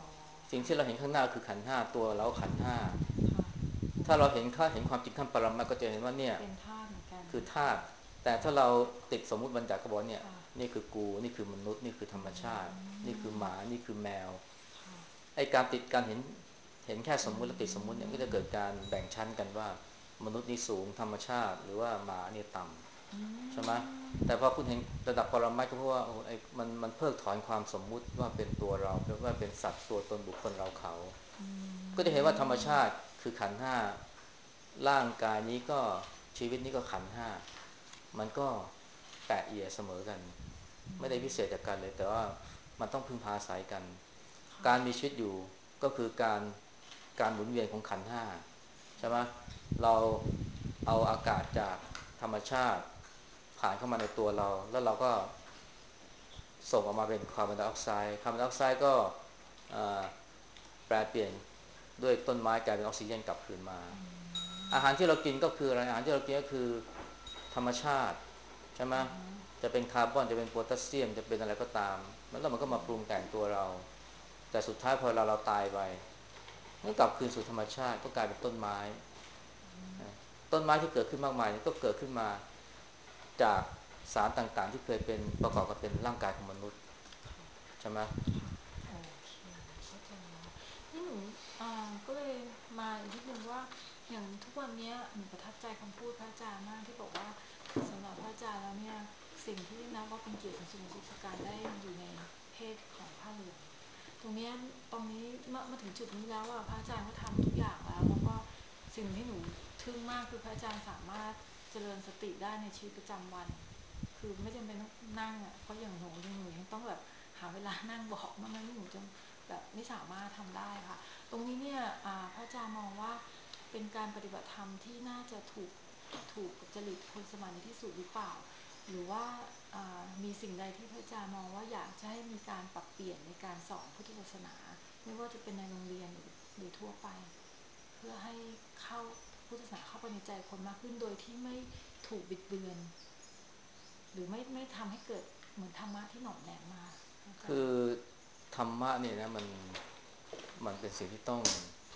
Speaker 2: สิ่งที่เราเห็นข้างหน้าคือขันธ์ห้าตัวเราขันธ์ห้า
Speaker 1: ค่ะโอ้
Speaker 2: ถ้าเราเห็นความจริงขั้นปรมัตถ์ก็จะเห็นว่าเนี่ย
Speaker 1: เป็นธาตุเหมือนกัน
Speaker 2: คือธาตุแต่ถ้าเราติดสมมุติบัญญัติก็บอกเนี่ย
Speaker 1: ค่ะ
Speaker 2: นี่คือกูนี่คือมนุษย์นี่คือธร
Speaker 1: อื
Speaker 2: รมชาตินี่คือห
Speaker 1: ม
Speaker 2: มานี่คือแมว
Speaker 1: ค่ะ
Speaker 2: ไอ้การติดการเห็นแค่ส
Speaker 1: อื
Speaker 2: มมุติและติดสมมุติเนี่ยก็จะ
Speaker 1: ม
Speaker 2: เกิดการแบ่งชั้นกันว่ามนุษย์นี่สูงธรรมชาติหรือว่าหมาเนี่ยต่
Speaker 1: อื
Speaker 2: ำใช่ไหมแต่พอ
Speaker 1: ม
Speaker 2: คุณเห็นระดับปรมัตถ์ก็เพราะว่าโอ้ไอ้มันเพิกถอนความสมมุติว่าเป็นตัวเราว่าเป็นสัตว์ตัวตนบุคคลเราเขา
Speaker 1: อื
Speaker 2: ก็จะเห็นว่าธรรม
Speaker 1: ม
Speaker 2: ชาติคือขันธ์ห้าร่างกายนี้ก็ชีวิตนี้ก็ขันธ์ห้ามันก็แตะเอียเสมอกัน
Speaker 1: อื
Speaker 2: ไม่ได้พิเศษ
Speaker 1: ม
Speaker 2: จากกันเลยแต่ว่ามันต้องพึ่งพาอาศัยกัน
Speaker 1: ค่ะ
Speaker 2: การมีชีวิตอยู่ก็คือการหมุนเวียนของขันธ์ห้าใช่ไหมเราเอาอากาศจากธรรมชาติผ่านเข้ามาในตัวเราแล้วเราก็ส่งออกมาเป็นคาร์บอนไดออกไซด์คาร์บอนไดออกไซด์ก็แปรเปลี่ยนด้วยต้นไม้กลายเป็นออกซิเจนกลับคืนมา
Speaker 1: อื
Speaker 2: อา
Speaker 1: ม
Speaker 2: หารที่เรากินก็คืออะไรอาหารที่เรากินก็คือธรรมชาติใช่ไหม
Speaker 1: อือฮึ
Speaker 2: จะเป็นคาร์บอนจะเป็นโพแทสเซียมจะเป็นอะไรก็ตามแล้วมันก็มาปรุงแต่งตัวเราแต่สุดท้ายพอเราตายไปมันกลับคืนสู่ธรรมชาติก็กลายเป็นต้นไม้นะต้นไม้ที่เกิดขึ้นมากมายก็เกิดขึ้นมาจากสารต่างๆที่เคยเป็นประกอบกับเป็นร่างกายของมนุษย์
Speaker 1: ค่ะ
Speaker 2: ใช่ไหม
Speaker 1: ค่ะโอเคเข้าใจแล้วนี่หนูก็เลยมาอีกนิดนึงว่าอย่างทุกวันเนี้ยหนูประทับใจคำพูดพระอาจารย์มากที่บอกว่าสำหรับพระอาจารย์แล้วเนี่ยสิ่งที่นับว่าเป็นเกียรติสูงสุดในชีวิตคือการได้อยู่ในเพศของผ้าเหลือง ตรงเนี้ยตรงนี้มาถึงจุดนี้แล้วอะพระอาจารย์ก็ทำทุกอย่างแล้วก็สิ่งที่หนูทึ่งมากคือพระอาจารย์สามารถเจริญสติได้ในชีวิตประจำวันคือไม่จำเป็นต้องนั่งอะเพราะอย่างหนูยังต้องแบบหาเวลานั่งบอกมันไม่หนูจะแบบไม่สามารถทำได้ค่ะตรงนี้เนี่ยพระอาจารย์มองว่าเป็นการปฏิบัติธรรมที่น่าจะถูกจริตคนสมัยนี้ที่สุดหรือเปล่า หรือว่ามีสิ่งใดที่พระอาจารย์มองว่าอยากจะให้มีการปรับเปลี่ยนในการสอนพุทธศาสนาไม่ว่าจะเป็นในโรงเรียนหรือทั่วไปเพื่อให้เข้าพุทธศาสนาเข้าไปในใจคนมากขึ้นโดยที่ไม่ถูกบิดเบือนหรือไม่ทำให้เกิดเหมือนธรรมะที่หน่อมแนมมาอาจาร
Speaker 2: คือ
Speaker 1: ย์
Speaker 2: ธรรมะเนี่ยนะมันเป็นสิ่งที่ต้อง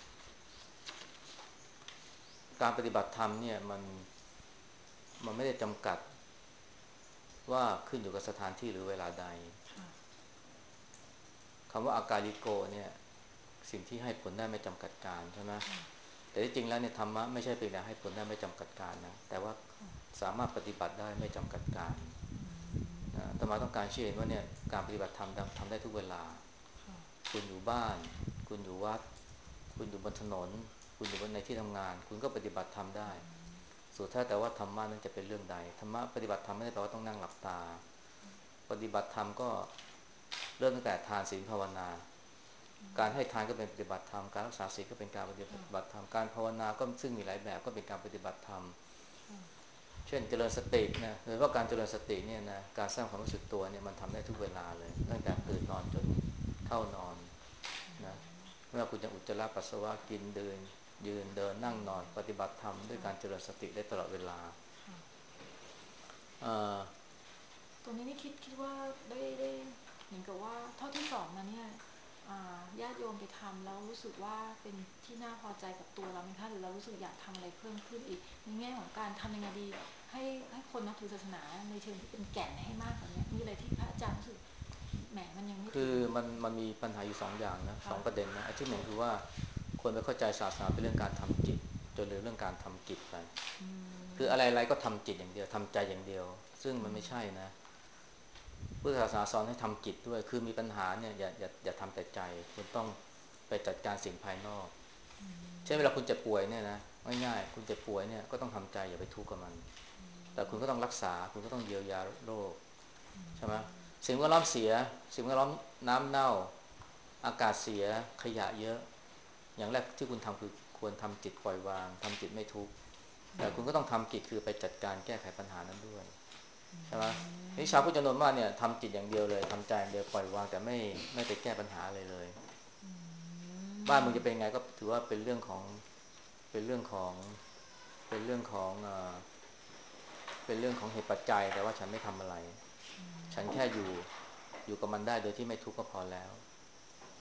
Speaker 2: การปฏิบัติธรรมเนี่ยมันไม่ได้จำกัดว่าขึ้นอยู่กับสถานที่หรือเวลาใด
Speaker 1: ค่ะ
Speaker 2: คำว่าอากาลิโกเนี่ยสิ่งที่ให้ผลได้ไม่จำกัดการใช่ไหม
Speaker 1: ค่ะ
Speaker 2: แต่ที่จริงแล้วเนี่ยธรรมะไม่ใช่เป็นแต่ให้ผลได้ไม่จำกัดการนะแต่ว่า
Speaker 1: ค่ะ
Speaker 2: สามารถปฏิบัติได้ไม่จำกัดการ
Speaker 1: อื
Speaker 2: นะ
Speaker 1: ม
Speaker 2: ธรรมะต้องการชี้เห็นว่าเนี่ยการปฏิบัติธรรมทำได้ทุกเวลา
Speaker 1: ค่ะ
Speaker 2: คุณอยู่บ้านคุณอยู่วัดคุณอยู่บนถนนคุณอยู่บนในที่ทำงานคุณก็ปฏิบัติธรรมได้สุดท้ายแต่ว่าธรรมะนั้นจะเป็นเรื่องใดธรรมะปฏิบัติธรรมไม่ได้แปลว่าต้องนั่งหลับตาปฏิบัติธรรมก็เริ่มตั้งแต่ทานศีลภาวนาการให้ทานก็เป็นปฏิบัติธรรมการรักษาศีลก็เป็นการปฏิ
Speaker 1: ค่ะ
Speaker 2: บัติธรรมการภาวนาก็ซึ่งมีหลายแบบก็เป็นการปฏิบัติธรรม
Speaker 1: ค่ะ
Speaker 2: เช่นเจริญสตินะโดยเฉพาะการเจริญสติเนี่ยนะการสร้างความรู้สึกตัวเนี่ยมันทำได้ทุกเวลาเลยตั้งแต่ตื่นนอนจนเข้านอนนะไม่ว่าคุณจะอุจจาระปัสสาวะกินเดินยืนเดินนั่งนอนปฏิบัติธรรมด้วยการเจ
Speaker 1: ค่ะ
Speaker 2: ริญสติได้ตลอดเวลา
Speaker 1: ค่ะ
Speaker 2: เอ่อ
Speaker 1: ตรงนี้นี่คิดว่าได้เหมือนกับว่าเท่าที่สอนมาเนี่ยญาติโยมไปทำแล้วรู้สึกว่าเป็นที่น่าพอใจกับตัวเราไหมคะหรือเรารู้สึกอยากทำอะไรเพิ่มขึ้นอีกในแง่ของการทำยังไงดีให้คนนับถือศาสนาในเชิงที่เป็นแก่นให้มากกว่านี้มีอะไรที่พระอาจารย์รู้สึกแหมมันยังไม่
Speaker 2: คือ
Speaker 1: ถึง
Speaker 2: มันมีปัญหาอยู่สองอย่างนะสอ
Speaker 1: ค่ะ
Speaker 2: งประเด็นนะอันที่หนึ่งคือว่าคนไปเข้าใจศาสนาเป็นเรื่องการทำจิตจนลืมเรื่องการทำกิจไป
Speaker 1: อื
Speaker 2: คือ
Speaker 1: ม
Speaker 2: อะไรๆก็ทำจิตอย่างเดียวทำใจอย่างเดียวซึ่ง
Speaker 1: อืม
Speaker 2: มันไม่ใช่นะ พุทธศาสนาสอนให้ทำกิจด้วยคือมีปัญหาเนี่ยอย่าทำแต่ใจคุณต้องไปจัดการสิ่งภายนอก
Speaker 1: อื
Speaker 2: เช่นเว
Speaker 1: ม
Speaker 2: ลาคุณเจ็บป่วยเนี่ยนะง่ายๆคุณเจ็บป่วยเนี่ยก็ต้องทำใจอย่าไปทุกข์กับมันแต่คุณก็ต้องรักษาคุณก็ต้องเยียวยาโรคใช่ไหมสิ่งแวดล้อมเสียสิ่งแวดล้อมน้ำเน่าอากาศเสียขยะเยอะอย่างแรกที่คุณทำคือควรทำจิตปล่อยวางทำจิตไม่ทุกข์แต่คุณก็ต้องทำกิจคือไปจัดการแก้ไขปัญหานั้นด้วยใช่ไหมนี่ชาวพุทธจำนวนมากเนี่ยทำจิตอย่างเดียวเลยทำใจอย่างเดียวปล่อยวางแต่ไม่ไปแก้ปัญหาเลย
Speaker 1: อื
Speaker 2: บ้านมึ
Speaker 1: ม
Speaker 2: งจะเป็นไงก็ถือว่าเป็นเรื่องของเป็นเรื่องของเป็นเรื่องของเป็นเรื่องของเหตุปัจจัยแต่ว่าฉันไม่ทำอะไรฉันแค่อยู่กับมันได้โดยที่ไม่ทุกข์ก็พอแล้ว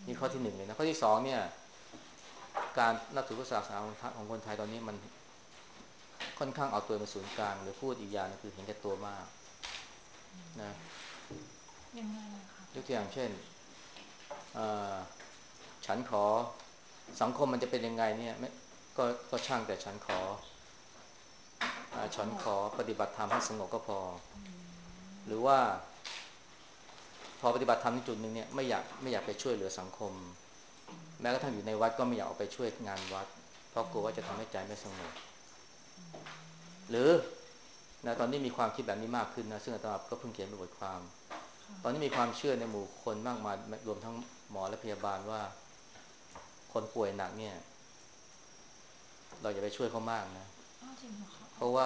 Speaker 2: นี่ข้อที่หนึ่งเลยนะข้อที่สองเนี่ยการนับถือพุทธศาสนาของคนไทยตอนนี้มันค่อนข้างเอาตัวเป็นศูนย์กลางหรือพูดอีกอย่างคือเห็นแก่ตัวมากนะ
Speaker 1: ยังไงอะคะ
Speaker 2: ย
Speaker 1: พระอาจารย์
Speaker 2: กตัวอย่างเช่นฉันขอสังคมมันจะเป็นยังไงเนี่ยก็ช่างแต่ฉัน
Speaker 1: สงบ
Speaker 2: ขอปฏิบัติธรรมให้สงบก็พอหรือว่าพอปฏิบัติธรรมในจุดหนึ่งเนี่ยไม่อยากไปช่วยเหลือสังคมแม้กระทั่งอยู่ในวัดก็ไม่อยากออกไปช่วยงานวัดเพราะกลัวว่าจะทำให้ใจไม่สงบหรือนะตอนนี้มีความคิดแบบนี้มากขึ้นนะซึ่งอาตมาก็เพิ่งเขียนเป็นบทความตอนนี้มีความเชื่อในหมู่คนมากมายรวมทั้งหมอและพยาบาลว่าคนป่วยหนักเนี่ยเราอย่าไปช่วยเขามากนะ
Speaker 1: อ้าวจริงเหรอคะ
Speaker 2: เพราะว่า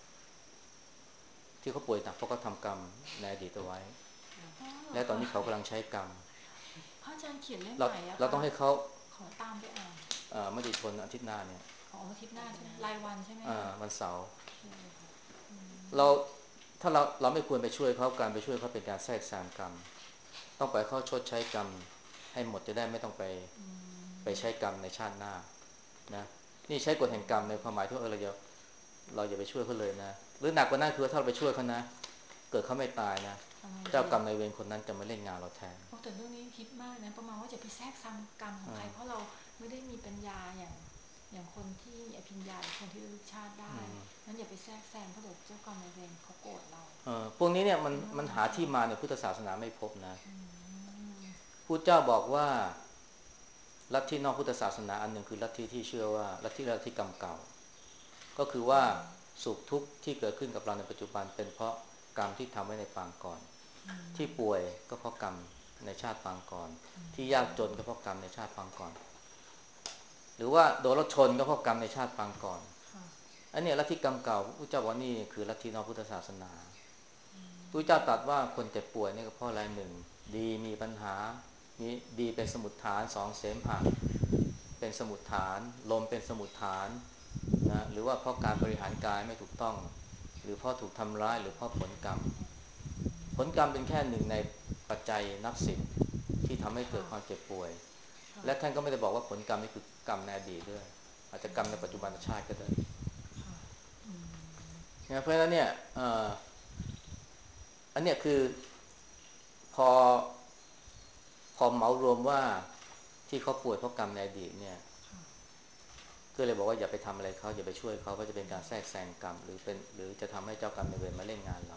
Speaker 2: ที่เขาป่วยหนักเพราะเขาทำกรรมในอดีตเอาไว้
Speaker 1: อ๋อเหรอ
Speaker 2: และตอน
Speaker 1: คะ
Speaker 2: นี้เขากำลังใช้กรรม
Speaker 1: พระอาจารย์เขียนเล่ม
Speaker 2: เรา
Speaker 1: ไหนอะ
Speaker 2: เรา
Speaker 1: คะ
Speaker 2: ต้องให้เขา
Speaker 1: ขอตามไปอ่าน
Speaker 2: มติชนอาทิตย์หน้าเนี่ย
Speaker 1: ขออาทิตย์หน้าใช่ไหมรายวันใช่ไหมคะ
Speaker 2: วันเสาร์
Speaker 1: โอเคค่ะ
Speaker 2: เราถ้าเราไม่ควรไปช่วยเขาการไปช่วยเขาเป็นการแทรกแซงกรรมต้องปล่อยเขาชดใช้กรรมให้หมดจะได้ไม่ต้องไปใช้กรรมในชาติหน้านะนี่ใช้กฎแห่งกรรมในความหมายที่ว่าเราอย่าไปช่วยเขาเลยนะหรือหนักกว่านั้นคือถ้าเราไปช่วยเขานะเกิดเขาไม่ตายนะ
Speaker 1: ทำไงดี
Speaker 2: เจ้ากรรมนายเวรคนนั้นจะมาเล่นงานเราแทน
Speaker 1: โอ้แต่เรื่องนี้คิดมากนะประมาณว่าจะไปแทรกซ้ำกรรมของใครเพราะเราไม่ได้มีปัญญาอย่างคนที่มีอภิญญาหรือคนที่ระลึกชาติได้นั้นอย่าไปแทรกแซงเพราะเดี๋ยวเจ้ากรรมนายเวรเขาโกรธเรา
Speaker 2: พวกนี้เนี่ยมัน
Speaker 1: เป็นเรื่อง
Speaker 2: มันหา
Speaker 1: ความเชื่อ
Speaker 2: ที่มาในพุทธศาสนาไม่พบนะ
Speaker 1: อืม
Speaker 2: พุทธเจ้าบอกว่าลัทธินอกพุทธศาสนาอันหนึ่งคือลัทธิที่เชื่อว่าลัทธิกรรมเก่า ก็คือว่าสุขทุกข์ที่เกิดขึ้นกับเราในปัจจุบันเป็นเพราะกรรมที่ทำไว้ในปางก่อนที่ป่วยก็เพราะกรรมในชาติปางก่อนที่ยากจนก็เพราะกรรมในชาติปางก่อนหรือว่าโดนรถชนก็เพราะกรรมในชาติปางก่อนอันนี้ลัทธิกรรมเก่าพระเจ้าว่านี่คือลัทธินอกพุทธศาสนาพระเจ้าตรัสว่าคนเจ็บป่วยนี่ก็เพราะอะไรหนึ่งดีมีปัญหามีดีเป็นสมุฏฐานสองเสมหะเป็นสมุฏฐานลมเป็นสมุฏฐานนะหรือว่าเพราะการบริหารกายไม่ถูกต้องหรือเพราะถูกทำร้ายหรือเพราะผลกรรมเป็นแค่หนึ่งในปัจจัยนับสิบที่ทำให้เกิด
Speaker 1: ค่ะ
Speaker 2: ความเจ็บป่วย
Speaker 1: ค่ะ
Speaker 2: และท่านก็ไม่ได้บอกว่าผลกรรมนี่คือกรรมในอดีตด้วยอาจจะกรรมในปัจจุบันชาติก็ได้
Speaker 1: ค่ะอืม
Speaker 2: นะเพราะฉะนั้นเนี่ยอันเนี้ยคือพอเหมารวมว่าที่เขาป่วยเพราะกรรมในอดีตเนี่ย
Speaker 1: ค่ะ
Speaker 2: ก็เลยบอกว่าอย่าไปทำอะไรเขาอย่าไปช่วยเขาเพราะจะเป็นการแทรกแซงกรรมหรือจะทำให้เจ้ากรรมในายเวรมาเล่นงานเรา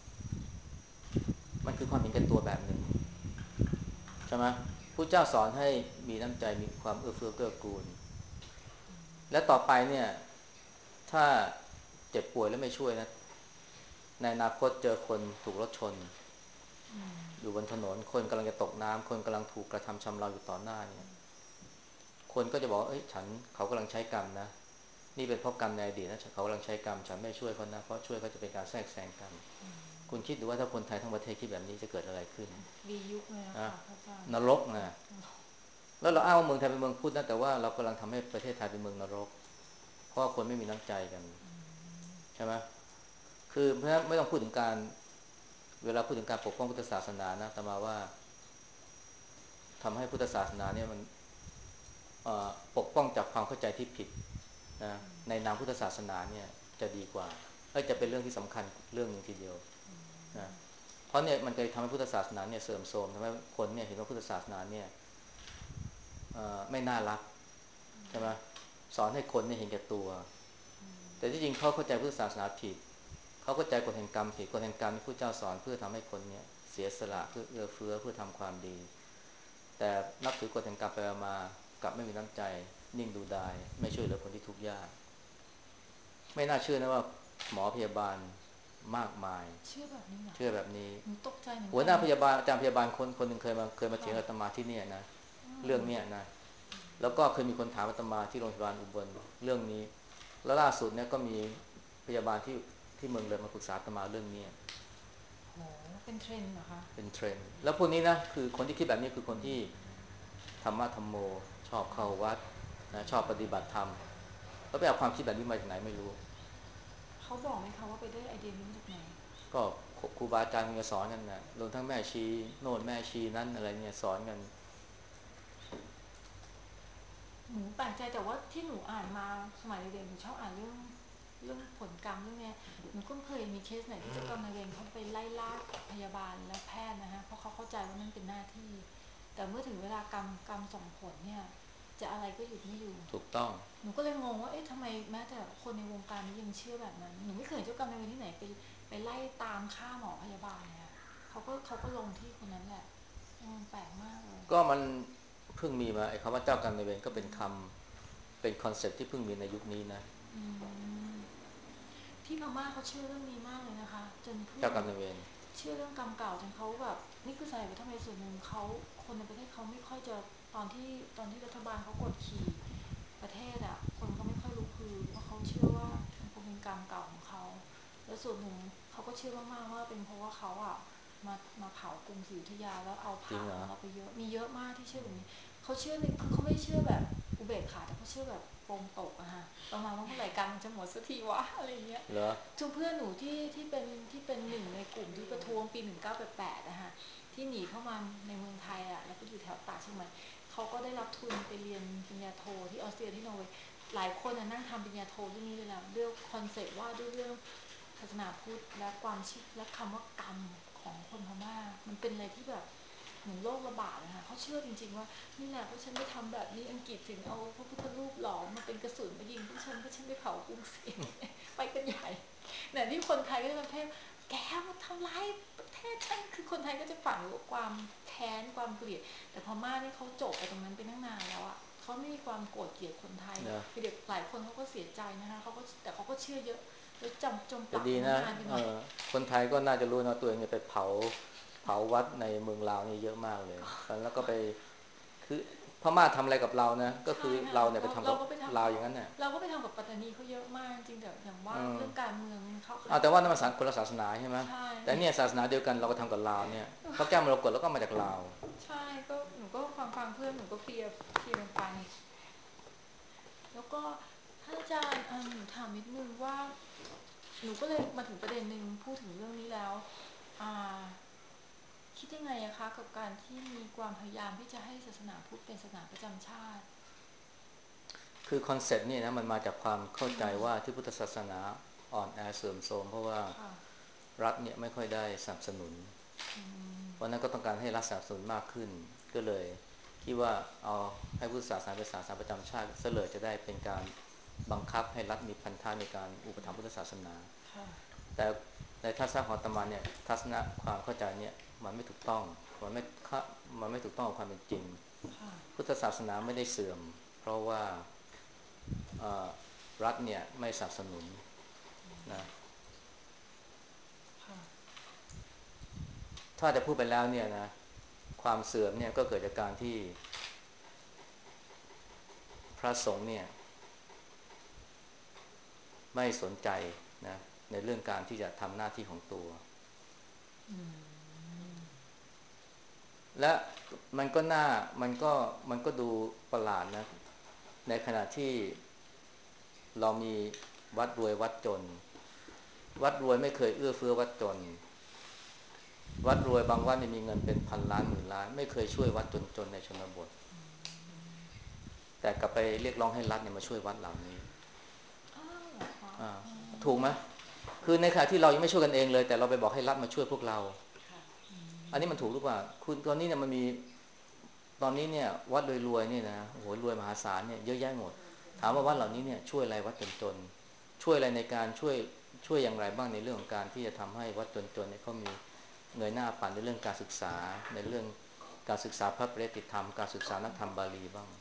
Speaker 2: มันคือความเห็นแก่ตัวแบบหนึ่งใช่ไหมพระเจ้าสอนให้มีน้ำใจมีความเอื้อเฟื้อเกื้อกูลและต่อไปเนี่ยถ้าเจ็บป่วยแล้วไม่ช่วยนะในอนาคตเจอคนถูกรถชนอยู่บนถนนคนกำลังจะตกน้ำคนกำลังถูกกระทำชำเราอยู่ต่อหน้าเนี่ยคนก็จะบอกเอ้ยเขากำลังใช้กรรมนะนี่เป็นเพราะกรรมในอดีตนะเขากำลังใช้กรรมฉันไม่ช่วยเขานะเพราะช่วยเขาจะเป็นการแทรกแซงกรรมคุณคิดดูว่าถ้าคนไทยทั้งประเทศคิดแบบนี้จะเกิดอะไรขึ้น
Speaker 1: วียุคเลยนะ
Speaker 2: นะ
Speaker 1: คะพระอาจารย์
Speaker 2: นรกนะแล้วเราอ้างว่าเมืองไทยเป็นเมืองพุทธนะแต่ว่าเรากำลังทำให้ประเทศไทยเป็นเมืองนรกเพราะคนไม่มีน้ำใจกันใช่ไหมคือเพราะฉะนั้นไม่ต้องพูดถึงการเวลาพูดถึงการปกป้องพุทธศาสนานะแต่มาว่าทำให้พุทธศาสนาเนี่ยมันปกป้องจากความเข้าใจที่ผิดนะในนามพุทธศาสนาเนี่ยจะดีกว่าจะเป็นเรื่องที่สำคัญเรื่องนึงทีเดียวนะเพราะเนี่ยมันเคยทำให้พุทธศาสนาเนี่ยเสื่อมโทรมทำให้คนเนี่ยเห็นว่าพุทธศาสนาเนี่ยไม่น่ารักใช่ไหมสอนให้คนเนี่ยเห็นแก่ตัวแต่ที่จริงเขาเข้าใจพุทธศาสนาผิดเขาเข้าใจกฎแห่งกรรมผิดกฎแห่งกรรมที่พระเจ้าสอนเพื่อทำให้คนเนี่ยเสียสละเพื่อเอื้อเฟื้อเพื่อทำความดีแต่นับถือกฎแห่งกรรมไปมากลับไม่มีน้ำใจนิ่งดูดายไม่ช่วยเหลือคนที่ทุกข์ยากไม่น่าเชื่อนะว่าหมอพยาบาลมากมาย
Speaker 1: เชื่อแบบนี้เหรอคะ
Speaker 2: เชื่อแบบนี้
Speaker 1: หนูตกใจเหมือน
Speaker 2: หัวห
Speaker 1: กัน
Speaker 2: น้าพยาบาลอาจารย์พยาบาลคนหนึ่งเคยมาเถียง
Speaker 1: ค่ะ
Speaker 2: อาตมาที่เนี่ยนะ
Speaker 1: อื
Speaker 2: เรื่อง
Speaker 1: ม
Speaker 2: เนี้ยนะแล้วก็เคยมีคนถามอาตมาที่โรงพยาบาลอุบลเรื่องนี้แล้วล่าสุดเนี่ยก็มีพยาบาลที่เมืองเลยมาปรึกษาอาตมาเรื่องนี้
Speaker 1: โหเป็นเทรนด์เหรอคะ
Speaker 2: เป็นเทรนด์แล้วพวกนี้นะคือคนที่คิดแบบนี้คือคนที่ธรรมะธรรมโมชอบเข้าวัดนะชอบปฏิบัติธรรมแล้วไปเอาความคิดแบบนี้มาจากไหนไม่รู้
Speaker 1: เขาบอกไหมคะว่าไปได้ไอเดียนี้มาจากไหน
Speaker 2: ก็ครูบาอาจารย์คงจะสอนกันนะรวมทั้งแม่ชีโน่นแม่ชีนั้นอะไรเนี่ยสอนกัน
Speaker 1: หนูแปลกใจแต่ว่าที่หนูอ่านมาสมัยเด็กๆหนูชอบอ่านเรื่องผลกรรมเรื่องเนี้ยหนูก็เคยมีเคสไหนที่เจ้ากรรมนายเวรเขาไปไล่ล่าพยาบาลและแพทย์นะฮะเพราะเขาเข้าใจว่านั่นเป็นหน้าที่แต่เมื่อถึงเวลากรรมส่งผลเนี่ยจะอะไรก็หยุดไม่อยู่
Speaker 2: ถูกต้อง
Speaker 1: หนูก็เลยงงว่าเอ๊ะทำไมแม้แต่คนในวงการนี้ยังเชื่อแบบนั้นหนูไม่เคยเห็นเจ้ากรรมนายเวรที่ไหนไปไล่ตามฆ่าหมอพยาบาลเนี่ยเขาก็ลงที่คนนั้นแหละแปลกมากเลย
Speaker 2: ก็มันเพิ่งมีมาไอ้คำว่าเจ้ากรรมนายเวรก็เป็นคำเป็นคอนเซ็ปต์ที่เพิ่งมีในยุคนี้นะ
Speaker 1: อืม ที่พม่าเขาเชื่อเรื่องนี้มากเลยนะคะจนเพื่อ
Speaker 2: เจ้า
Speaker 1: นหนู
Speaker 2: กรรมนายเวร
Speaker 1: เชื่อเรื่องกรรมเก่าจนเขาแบบนี่คือสาเหตุว่าทำไมส่วนหนึ่งเขาคนในประเทศเขาไม่ค่อยจะตอนที่รัฐบาลเขากดขี่ประเทศอ่ะคนก็ไม่ค่อยลุกฮือเพราะเขาเชื่อว่ามันคงเป็นกรรมเก่าของเขาแล้วส่วนหนึ่งเขาก็เชื่อมากๆว่าเป็นเพราะว่าเขาอ่ะมาเผากรุงศรีอยุธยาแล้วเอาพระ
Speaker 2: จริงเหรอ
Speaker 1: ของเราไปเยอะมีเยอะมากที่เชื่อแบบนี้เขาเชื่อหนึ่งคือเขาไม่เชื่อแบบอุเบกขาแต่เขาเชื่อแบบโปร่งตกอะฮะประมาณว่าเมื่อไหร่กรรมมันจะหมดสักทีวะอะไรเงี้ย
Speaker 2: เหรอ
Speaker 1: จุเพื่อนหนูที่เป็นหนึ่งในกลุ่มที่ประท้วงปี1988นะคะที่หนีเข้ามาในเมืองไทยอ่ะแล้วก็อยู่แถวตากเชียงใหม่เขาก็ได้รับทุนไปเรียนปริญญาโทที่ออสเตรียที่นอร์เวย์หลายคนนั่งทำปริญญาโทเรื่องนี้เลยนะเรื่องคอนเซ็ปต์ว่าด้วยเรื่องศาสนาพุทธและความชิดและคำว่ากรรมของคนพม่ามันเป็นอะไรที่แบบเหมือนโรคระบาดนะคะเขาเชื่อจริงๆว่านี่แหละเพราะฉันไม่ทำแบบนี้อังกฤษถึงเอาพระพุทธรูปหลอมมาเป็นกระสุนมายิงพวกฉันเพราะฉันไปเผากรุงศรีไปกันใหญ่ เนี่ยที่คนไทยก็จะประเภทแกมาทำร้ายประเทศฉันคือคนไทยก็จะฝังอยู่กับความแค้นความเกลียดแต่พม่านี่เขาจบไปตรงนั้นไปตั้งนานแล้วอ่ะเขาไม่มีความโกรธเกลียดคนไทย
Speaker 2: เนอะ
Speaker 1: เด็กหลายคนเขาก็เสียใจนะคะเขาก็แต่เขาก็เชื่อเยอะแล้วจมป
Speaker 2: แต่
Speaker 1: ลักอยู่นั้น
Speaker 2: ดีนะ
Speaker 1: นานไปหน่อย
Speaker 2: คนไทยก็น่าจะรู้นะตัวเองเนี่ยไปเผาวัดในเมืองลาวนี่เยอะมากเลยแล้วก็ไปคือพม่าทำอะไรกับเรานะก็คื
Speaker 1: ใช่
Speaker 2: อ
Speaker 1: ค่ะ
Speaker 2: เราเนี่ยไป
Speaker 1: เรา
Speaker 2: ทำกับ
Speaker 1: เราก็ไปท
Speaker 2: ลาวอย่างนั้นเนี่ย
Speaker 1: ำเราก็ไปทำกับปัตตานีเขาเยอะมากจริงแต่อย่างว่า
Speaker 2: อืม
Speaker 1: เรื่องการเมืองเขาใคร
Speaker 2: แต่ว่านั่น
Speaker 1: เขาก็
Speaker 2: มันคนละศาสนาใช่ไหม
Speaker 1: ใช่
Speaker 2: แต่เนี่ยศาสนาเดียวกันเราก็ทำกับลาวเนี่ยพระแก้วมรกตแล้วก็มาจากลาว
Speaker 1: ใช่ก็หนูก็ฟังเพื่อนหนูก็เคลียร์กันไป แล้วก็ท่านอาจารย์หนูถามนิดนึงว่าหนูก็เลยมาถึงประเด็นหนึ่งพูดถึงเรื่องนี้แล้วอ่าคิดยังไงอะคะกับการที่มีความพยายามที่จะให้ศาสนาพุทธเป็นศาสนาประจำชาติ
Speaker 2: คือคอนเซ็ปต์นี่นะมันมาจากความเข้าใจว่าที่พุทธศาสนาอ่อนแอเสื่อมโทรมเพราะว่า
Speaker 1: ค่ะ
Speaker 2: รัฐเนี่ยไม่ค่อยได้สนับสนุน
Speaker 1: อืม
Speaker 2: เพราะนั้นก็ต้องการให้รัฐสนับสนุนมากขึ้นก็เลยคิดว่าเอาให้พุทธศาสนาเป็นศาสนาประจำชาติเสลยจะได้เป็นการบังคับให้รัฐมีพันธะในการอุปถัมภ์พุทธศาสนา
Speaker 1: ค่ะ
Speaker 2: แต่ในทัศนะของอาตมาเนี่ยทัศนะความเข้าใจเนี่ยมันไม่ถูกต้องมันไม่มันไม่ถูกต้องกับความเป็นจริง
Speaker 1: ค่ะ
Speaker 2: พุทธศาสนาไม่ได้เสื่อมเพราะว่ารัฐเนี่ยไม่สนับสนุนนะ
Speaker 1: ค่ะ
Speaker 2: ถ้าจะพูดไปแล้วเนี่ยนะความเสื่อมเนี่ยก็เกิดจากการที่พระสงฆ์เนี่ย ไม่สนใจนะในเรื่องการที่จะทำหน้าที่ของตัว
Speaker 1: อืม
Speaker 2: และมันก็น่ามันก็ดูประหลาดนะในขณะที่เรามีวัดรวยวัดจนวัดรวยไม่เคยเอื้อเฟื้อวัดจนวัดรวยบางวัดมีเงินเป็นพันล้านหมื่นล้านไม่เคยช่วยวัดจนในชนบทแต่กลับไปเรียกร้องให้รัฐเนี่ยมาช่วยวัดเหล่านี้
Speaker 1: อ้าวเหรอคะ
Speaker 2: อ่า
Speaker 1: อื
Speaker 2: ถูกไหม
Speaker 1: ม
Speaker 2: คือในขณะที่เรายังไม่ช่วยกันเองเลยแต่เราไปบอกให้รัฐมาช่วยพวกเรา
Speaker 1: ค่ะอื
Speaker 2: อันนี้มันถูกหรือเปล่าคุณตอนนี้เนี่ยมันมี ตอนนี้เนี่ยวัดรวยๆนี่นะโอ้โหรวยมหาศาลเนี่ยเยอะแยะหมดถามว่าวัดเหล่านี้เนี่ยช่วยอะไรวัดจนๆช่วยอะไรในการช่วยอย่างไรบ้างในเรื่องของการที่จะทำให้วัดจนๆเนี่ยเขามีเงยหน้าปั่นในเรื่องการศึกษาในเรื่องการศึกษาพระปริยติธรรมการศึกษานักธรรมบาลีบ้าง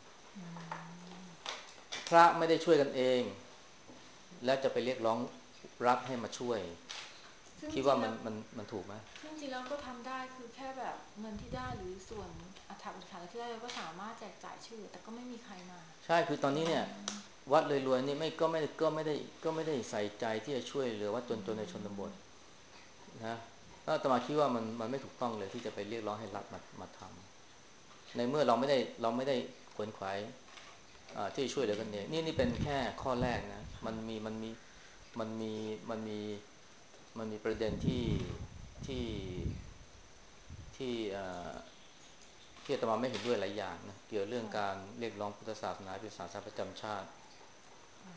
Speaker 2: พระไม่ได้ช่วยกันเองแล้วจะไปเรียกร้องรัฐให้มาช่วย
Speaker 1: ซึ่ง
Speaker 2: คิดว่า
Speaker 1: จริงแล้ว
Speaker 2: มันถูกไหม
Speaker 1: ซึ่งจริงแล้วก็ทำได้คือแค่แบบเงินที่ได้หรือส่วนอัฐบริขารที่ได้เราก็สามารถแจกจ่ายช่วยเหลือแต่ก็ไม่มีใครมา
Speaker 2: ใช่คือตอนนี้เนี่ย วัดรวยๆนี่ไม่ก็ไม่ได้ใส่ใจที่จะช่วยเหลือวัดจนๆในชนบทนะแล้วอาตมาคิดว่ามันไม่ถูกต้องเลยที่จะไปเรียกร้องให้รัฐมาทำในเมื่อเราไม่ได้ขวนขวายที่จะช่วยเหลือกันเองนี่เป็นแค่ข้อแรกนะมันมีมันมีมันมีประเด็นที่ที่ที่อาตมาไม่เห็นด้วยหลายอย่างนะเกี่ยวเรื่อง
Speaker 1: ค่ะ
Speaker 2: การเรียกร้องพุทธศาสนาเป็นศาสนาประจำชาติ
Speaker 1: ค่ะ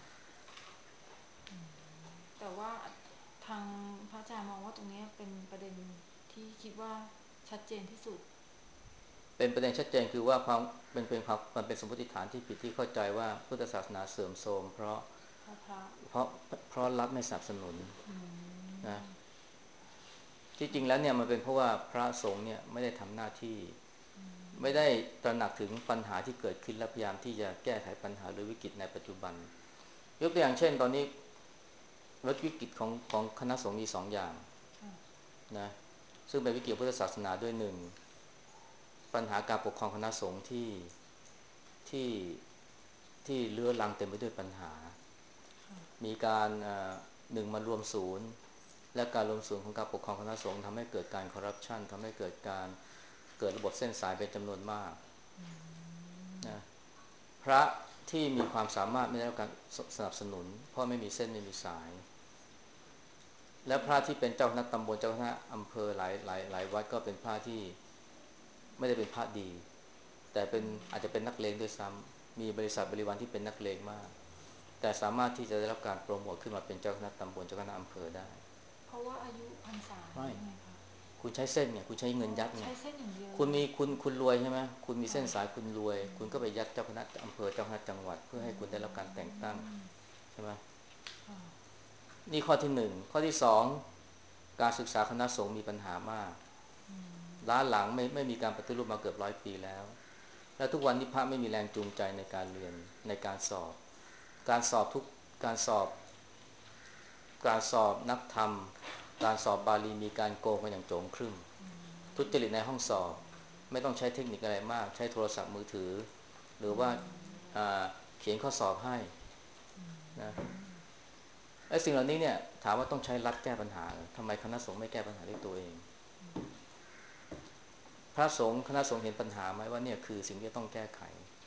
Speaker 1: แต่ว่าทางพระอาจารย์มองว่าตรงนี้เป็นประเด็นที่คิดว่าชัดเจนที่สุด
Speaker 2: เป็นประเด็นชัดเจนคือว่าความเป็นความมันเป็นสมมติฐานที่ผิดที่เข้าใจว่าพุทธศาสนาเสื่อมโทรม
Speaker 1: เพราะพระ
Speaker 2: เพราะเพราะรัฐไม่สนับสนุน
Speaker 1: อื
Speaker 2: นะ
Speaker 1: ม
Speaker 2: ที่จริงแล้ว
Speaker 1: ค่ะ
Speaker 2: เนี่ยมันเป็นเพราะว่าพระสงฆ์เนี่ยไม่ได้ทำหน้าที่
Speaker 1: อื
Speaker 2: ไม่ได้
Speaker 1: ม
Speaker 2: ตระหนักถึงปัญหาที่เกิดขึ้นและพยายามที่จะแก้ไขปัญหาหรือวิกฤตในปัจจุบันยกตัวอย่างเช่นตอนนี้วิกฤตของคณะสงฆ์มีสองอย่าง
Speaker 1: ค่ะ
Speaker 2: นะซึ่งเป็นวิกฤตพุทธศาสนาด้วยหนึ่งปัญหาการปกครองคณะสงฆ์ที่ที่เลื้อรังเต็มไปด้วยปัญหา
Speaker 1: ค่ะ
Speaker 2: มีการหนึ่งมารวมศูนย์และการรวมศูนย์ของการปกครองคณะสงฆ์ทำให้เกิดการคอร์รัปชันทำให้เกิดการเกิดระบบเส้นสายเป็นจำนวนมาก
Speaker 1: อืม
Speaker 2: นะพระที่มีความสามารถไม่ได้รับการสนับสนุนเพราะไม่มีเส้นไม่มีสายและพระที่เป็นเจ้าคณะตำบลเจ้าคณะอำเภอหลายวัดก็เป็นพระที่ไม่ได้เป็นพระดีแต่เป็นอาจจะเป็นนักเลงด้วยซ้ำมีบริษัทบริวารที่เป็นนักเลงมากแต่สามารถที่จะได้รับการโปรโมทขึ้นมาเป็นเจ้าคณะตำบลเจ้าคณะอำเภอได้
Speaker 1: เพราะว่าอายุพรรษาหรื
Speaker 2: ไม่
Speaker 1: อยังไงคะ
Speaker 2: คุณใช้เส้นเนี่ยคุณใช้
Speaker 1: อ๋อ
Speaker 2: เงินยัดไง
Speaker 1: ใช้เส้นอย่างเดียว
Speaker 2: คุณ
Speaker 1: เลย
Speaker 2: มีคุณรวยใช่ไหมคุณมี
Speaker 1: ค่ะ
Speaker 2: เส้นสายคุณรวย
Speaker 1: อื
Speaker 2: คุณก็ไปยัดเจ้าคณะอำเภอเจ้าคณะจังหวัดเพื่อ
Speaker 1: อื
Speaker 2: ให้คุณได้รับการแต่งตั้ง
Speaker 1: ม
Speaker 2: ใช่ไหม
Speaker 1: ค่ะ
Speaker 2: นี่ข้อที่หนึ่งข้อที่สองการศึกษาคณะสงฆ์มีปัญหามาก
Speaker 1: อืม
Speaker 2: ล้าหลังไม่มีการปฏิรูปมาเกือบ100 ปีแล้วและทุกวันนี้พระไม่มีแรงจูงใจในการเรียนในการสอบการสอบทุกการสอบการสอบนักธรรมการสอบบาลีมีการโกงกันอย่างโจงครึ่ม
Speaker 1: อื
Speaker 2: ทุจ
Speaker 1: ม
Speaker 2: ริตในห้องสอบไม่ต้องใช้เทคนิคอะไรมากใช้โทรศัพท์มือถือหรือ
Speaker 1: อื
Speaker 2: ว่า
Speaker 1: ม
Speaker 2: เขียนข้อสอบให้
Speaker 1: อื
Speaker 2: นะ
Speaker 1: ม
Speaker 2: ไอ้สิ่งเหล่านี้เนี่ยถามว่าต้องใช้รัฐแก้ปัญหาทำไมคณะสงฆ์ไม่แก้ปัญหาด้วยตัวเองพระสงฆ์คณะสงฆ์เห็นปัญหาไหมว่าเนี่ยคือสิ่งที่ต้องแก้ไข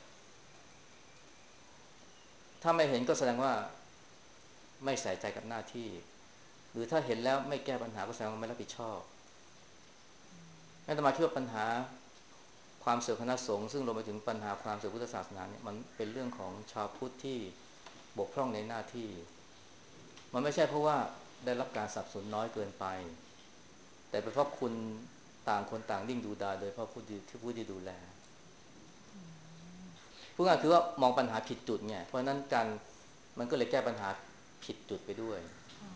Speaker 2: ถ้าไม่เห็นก็แสดงว่าไม่ใส่ใจกับหน้าที่หรือถ้าเห็นแล้วไม่แก้ปัญหาก็แสดงว่าไม่รับผิดชอบอาตมาคิดว่าปัญหาความเสื่อมคณะสงฆ์ซึ่งรวมไปถึงปัญหาความเสื่อมพุทธศาสนาเนี่ยมันเป็นเรื่องของชาวพุทธที่บกพร่องในหน้าที่มันไม่ใช่เพราะว่าได้รับการสนับสนุนน้อยเกินไปแต่เป็นเพราะคุณต่างคนต่างนิ่งดูดายโดยเพราะผู้ที่ดูแลผู้งานคือว่ามองปัญหาผิดจุดไงเพราะนั้นการมันก็เลยแก้ปัญหาผิดจุดไปด้วย
Speaker 1: ค่ะ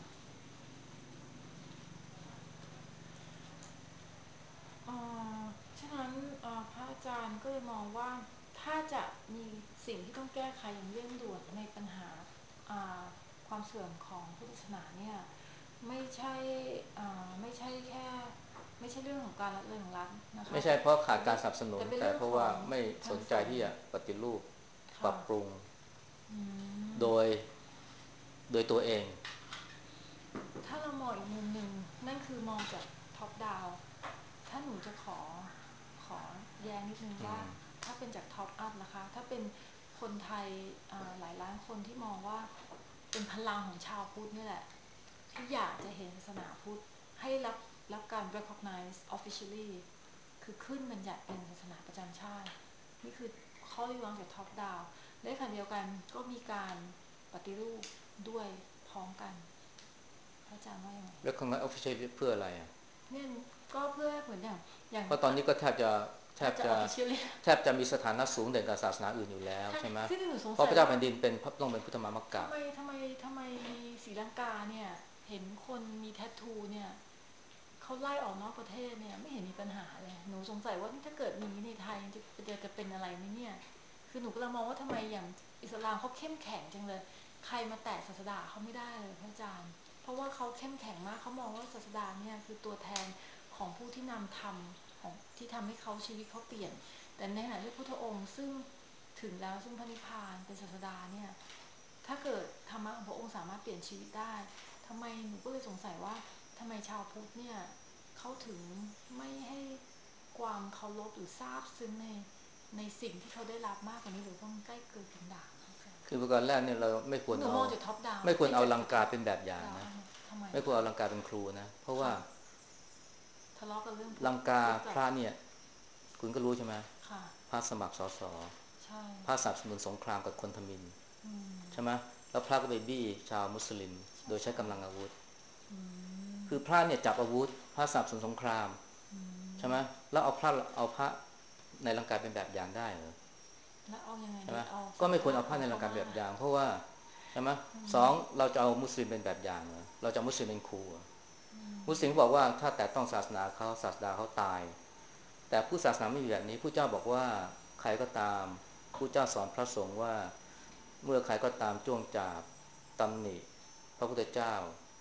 Speaker 1: เอ่ฉะนั้นพระอาจารย์ก็เลยมองว่าถ้าจะมีสิ่งที่ต้องแก้ไขอย่างเร่งด่วนในปัญหาอ่าความเสื่อมของพุทธศาสนาเนี่ยไม่ใช่ไม่ใช่แค่ไม่ใช่เรื่องของการละเลยของรัฐนะคะ
Speaker 2: ไม่ใช่เพราะขาด
Speaker 1: เป็น
Speaker 2: การสนับสนุน
Speaker 1: แต่เป็น
Speaker 2: แต่เพราะว่า
Speaker 1: เรื่องของ
Speaker 2: ไม่สนใจ
Speaker 1: ทางสงฆ์
Speaker 2: ที่จะปฏิรูปปรั
Speaker 1: ค่ะ
Speaker 2: บปรุง
Speaker 1: อืม
Speaker 2: โดยโดยตัวเอง
Speaker 1: ถ้าเรามองอีกมุมหนึ่งนั่นคือมองจากท็อปดาวถ้าหนูจะขอแย้งนิดนึงว่าถ้าเป็นจากท็อปอัพนะคะถ้าเป็นคนไทยหลายล้านคนที่มองว่าเป็นพลังของชาวพุทธนี่แหละที่อยากจะเห็นศาสนาพุทธให้รับการ recognize officially คือขึ้นบัญญัติเป็นศาสนาประจำชาตินี่คือข้อเรียกร้องจากท็อปดาวในขณะเดียวกันก็มีการปฏิรูปด้วยพร้อมกัน พระอาจารย์ว่ายังไง
Speaker 2: แล้วคำว่า official เพื่ออะไรอ่ะ
Speaker 1: เนี่ยก็เพื่อเหมือนอย่าง
Speaker 2: เพราะตอนนี้ก็แทบจะแท
Speaker 1: ถ้าจะ
Speaker 2: บจะ
Speaker 1: officially
Speaker 2: แทบจะมีสถานะสูงเด่นกับศาสนาอื่นอยู่แล้ว
Speaker 1: ถ้า
Speaker 2: ใช่ไหม
Speaker 1: ที่หนูสง
Speaker 2: เพราะพระเจ้า
Speaker 1: สัยว่า
Speaker 2: แผ่นดินเป็นต้องเป็นพุทธมามกะ
Speaker 1: ทำไมศรีลังกาเนี่ยเห็นคนมีแทททูเนี่ยเขาไล่ออกนอกประเทศเนี่ยไม่เห็นมีปัญหาเลยหนูสงสัยว่าถ้าเกิดมีในไทยจะเป็นอะไรไหมเนี่ยคือหนูกำลังมองว่าทำไมอย่างอิสลามเขาเข้มแข็งจังเลยใครมาแตะศาสดาเขาไม่ได้เลยพระอาจารย์เพราะว่าเขาเข้มแข็งมากเขามองว่าศาสดาเนี่ยคือตัวแทนของผู้ที่นำธรรมของที่ทำให้เขาชีวิตเขาเปลี่ยนแต่ในขณะที่พุทธองค์ซึ่งถึงแล้วซึ่งพระนิพพานเป็นศาสดาเนี่ยถ้าเกิดธรรมะของพระองค์สามารถเปลี่ยนชีวิตได้ทำไมหนูก็เลยสงสัยว่าทำไมชาวพุทธเนี่ยเขาถึงไม่ให้ความเคารพหรือซาบซึ้งในสิ่งที่เขาได้รับมากกว่านี้หรือว่ามันใกล้เกินถึงด่างอาจารย์
Speaker 2: คือประการแรกเนี่ยเราไม่ควรเอา
Speaker 1: หนูมองจากท็อปดาว
Speaker 2: ไม่ควรเอาลัง
Speaker 1: จากท็อป
Speaker 2: กาเป็นแบบอย่างนะ
Speaker 1: ดาวทำไม
Speaker 2: ไม่ควร
Speaker 1: คะ
Speaker 2: เอาลังกาเป็นครูนะเพราะว่า
Speaker 1: ค่ะทะเลาะกันเรื่องพุทธ
Speaker 2: ลังกา
Speaker 1: พุทธกับ
Speaker 2: พระเนี่ยคุณก็รู้ใช่ไหม
Speaker 1: ค่ะ
Speaker 2: พระสมัครสส
Speaker 1: ใช่
Speaker 2: พระสนับสนุนสงครามกับคนทมิฬ
Speaker 1: อืม
Speaker 2: ใช่ไหมแล้วพระก็ไปบี้ชาวมุสลิม
Speaker 1: ใช่
Speaker 2: โดยใช้
Speaker 1: ใช่
Speaker 2: กำลังอาวุธ
Speaker 1: อืม
Speaker 2: คือพระเนี่ยจับอาวุธพระสนับสนุนสงคราม
Speaker 1: อื
Speaker 2: ใช่ไหม
Speaker 1: ม
Speaker 2: แล้วเอาพระในลังกายเป็นแบบอย่างได้เหรอ
Speaker 1: แล้วเอายังไง
Speaker 2: ใช่ไหม
Speaker 1: ดีเอา
Speaker 2: ก็ไม่ควรเอา
Speaker 1: สัญชาติ
Speaker 2: พระในลังกาย
Speaker 1: ของเขามา
Speaker 2: เป็นแบบอย่างเพราะว่าใช่ไหม
Speaker 1: อื
Speaker 2: สอง
Speaker 1: ม
Speaker 2: เราจะเอามุสลิมเป็นแบบอย่างเหรอเราจะเอามุสลิมเป็นครูเหรอ
Speaker 1: อื
Speaker 2: มุสลิมบอกว่าถ้าแต่ต้องศาสนาเขาศาสดาเขาตายแต่ผู้ศาสนาไม่มีแบบนี้ผู้เจ้าบอกว่าใครก็ตามผู้เจ้าสอนพระสงฆ์ว่าเมื่อใครก็ตามจ้วงจาบตำหนิพระพุทธเจ้า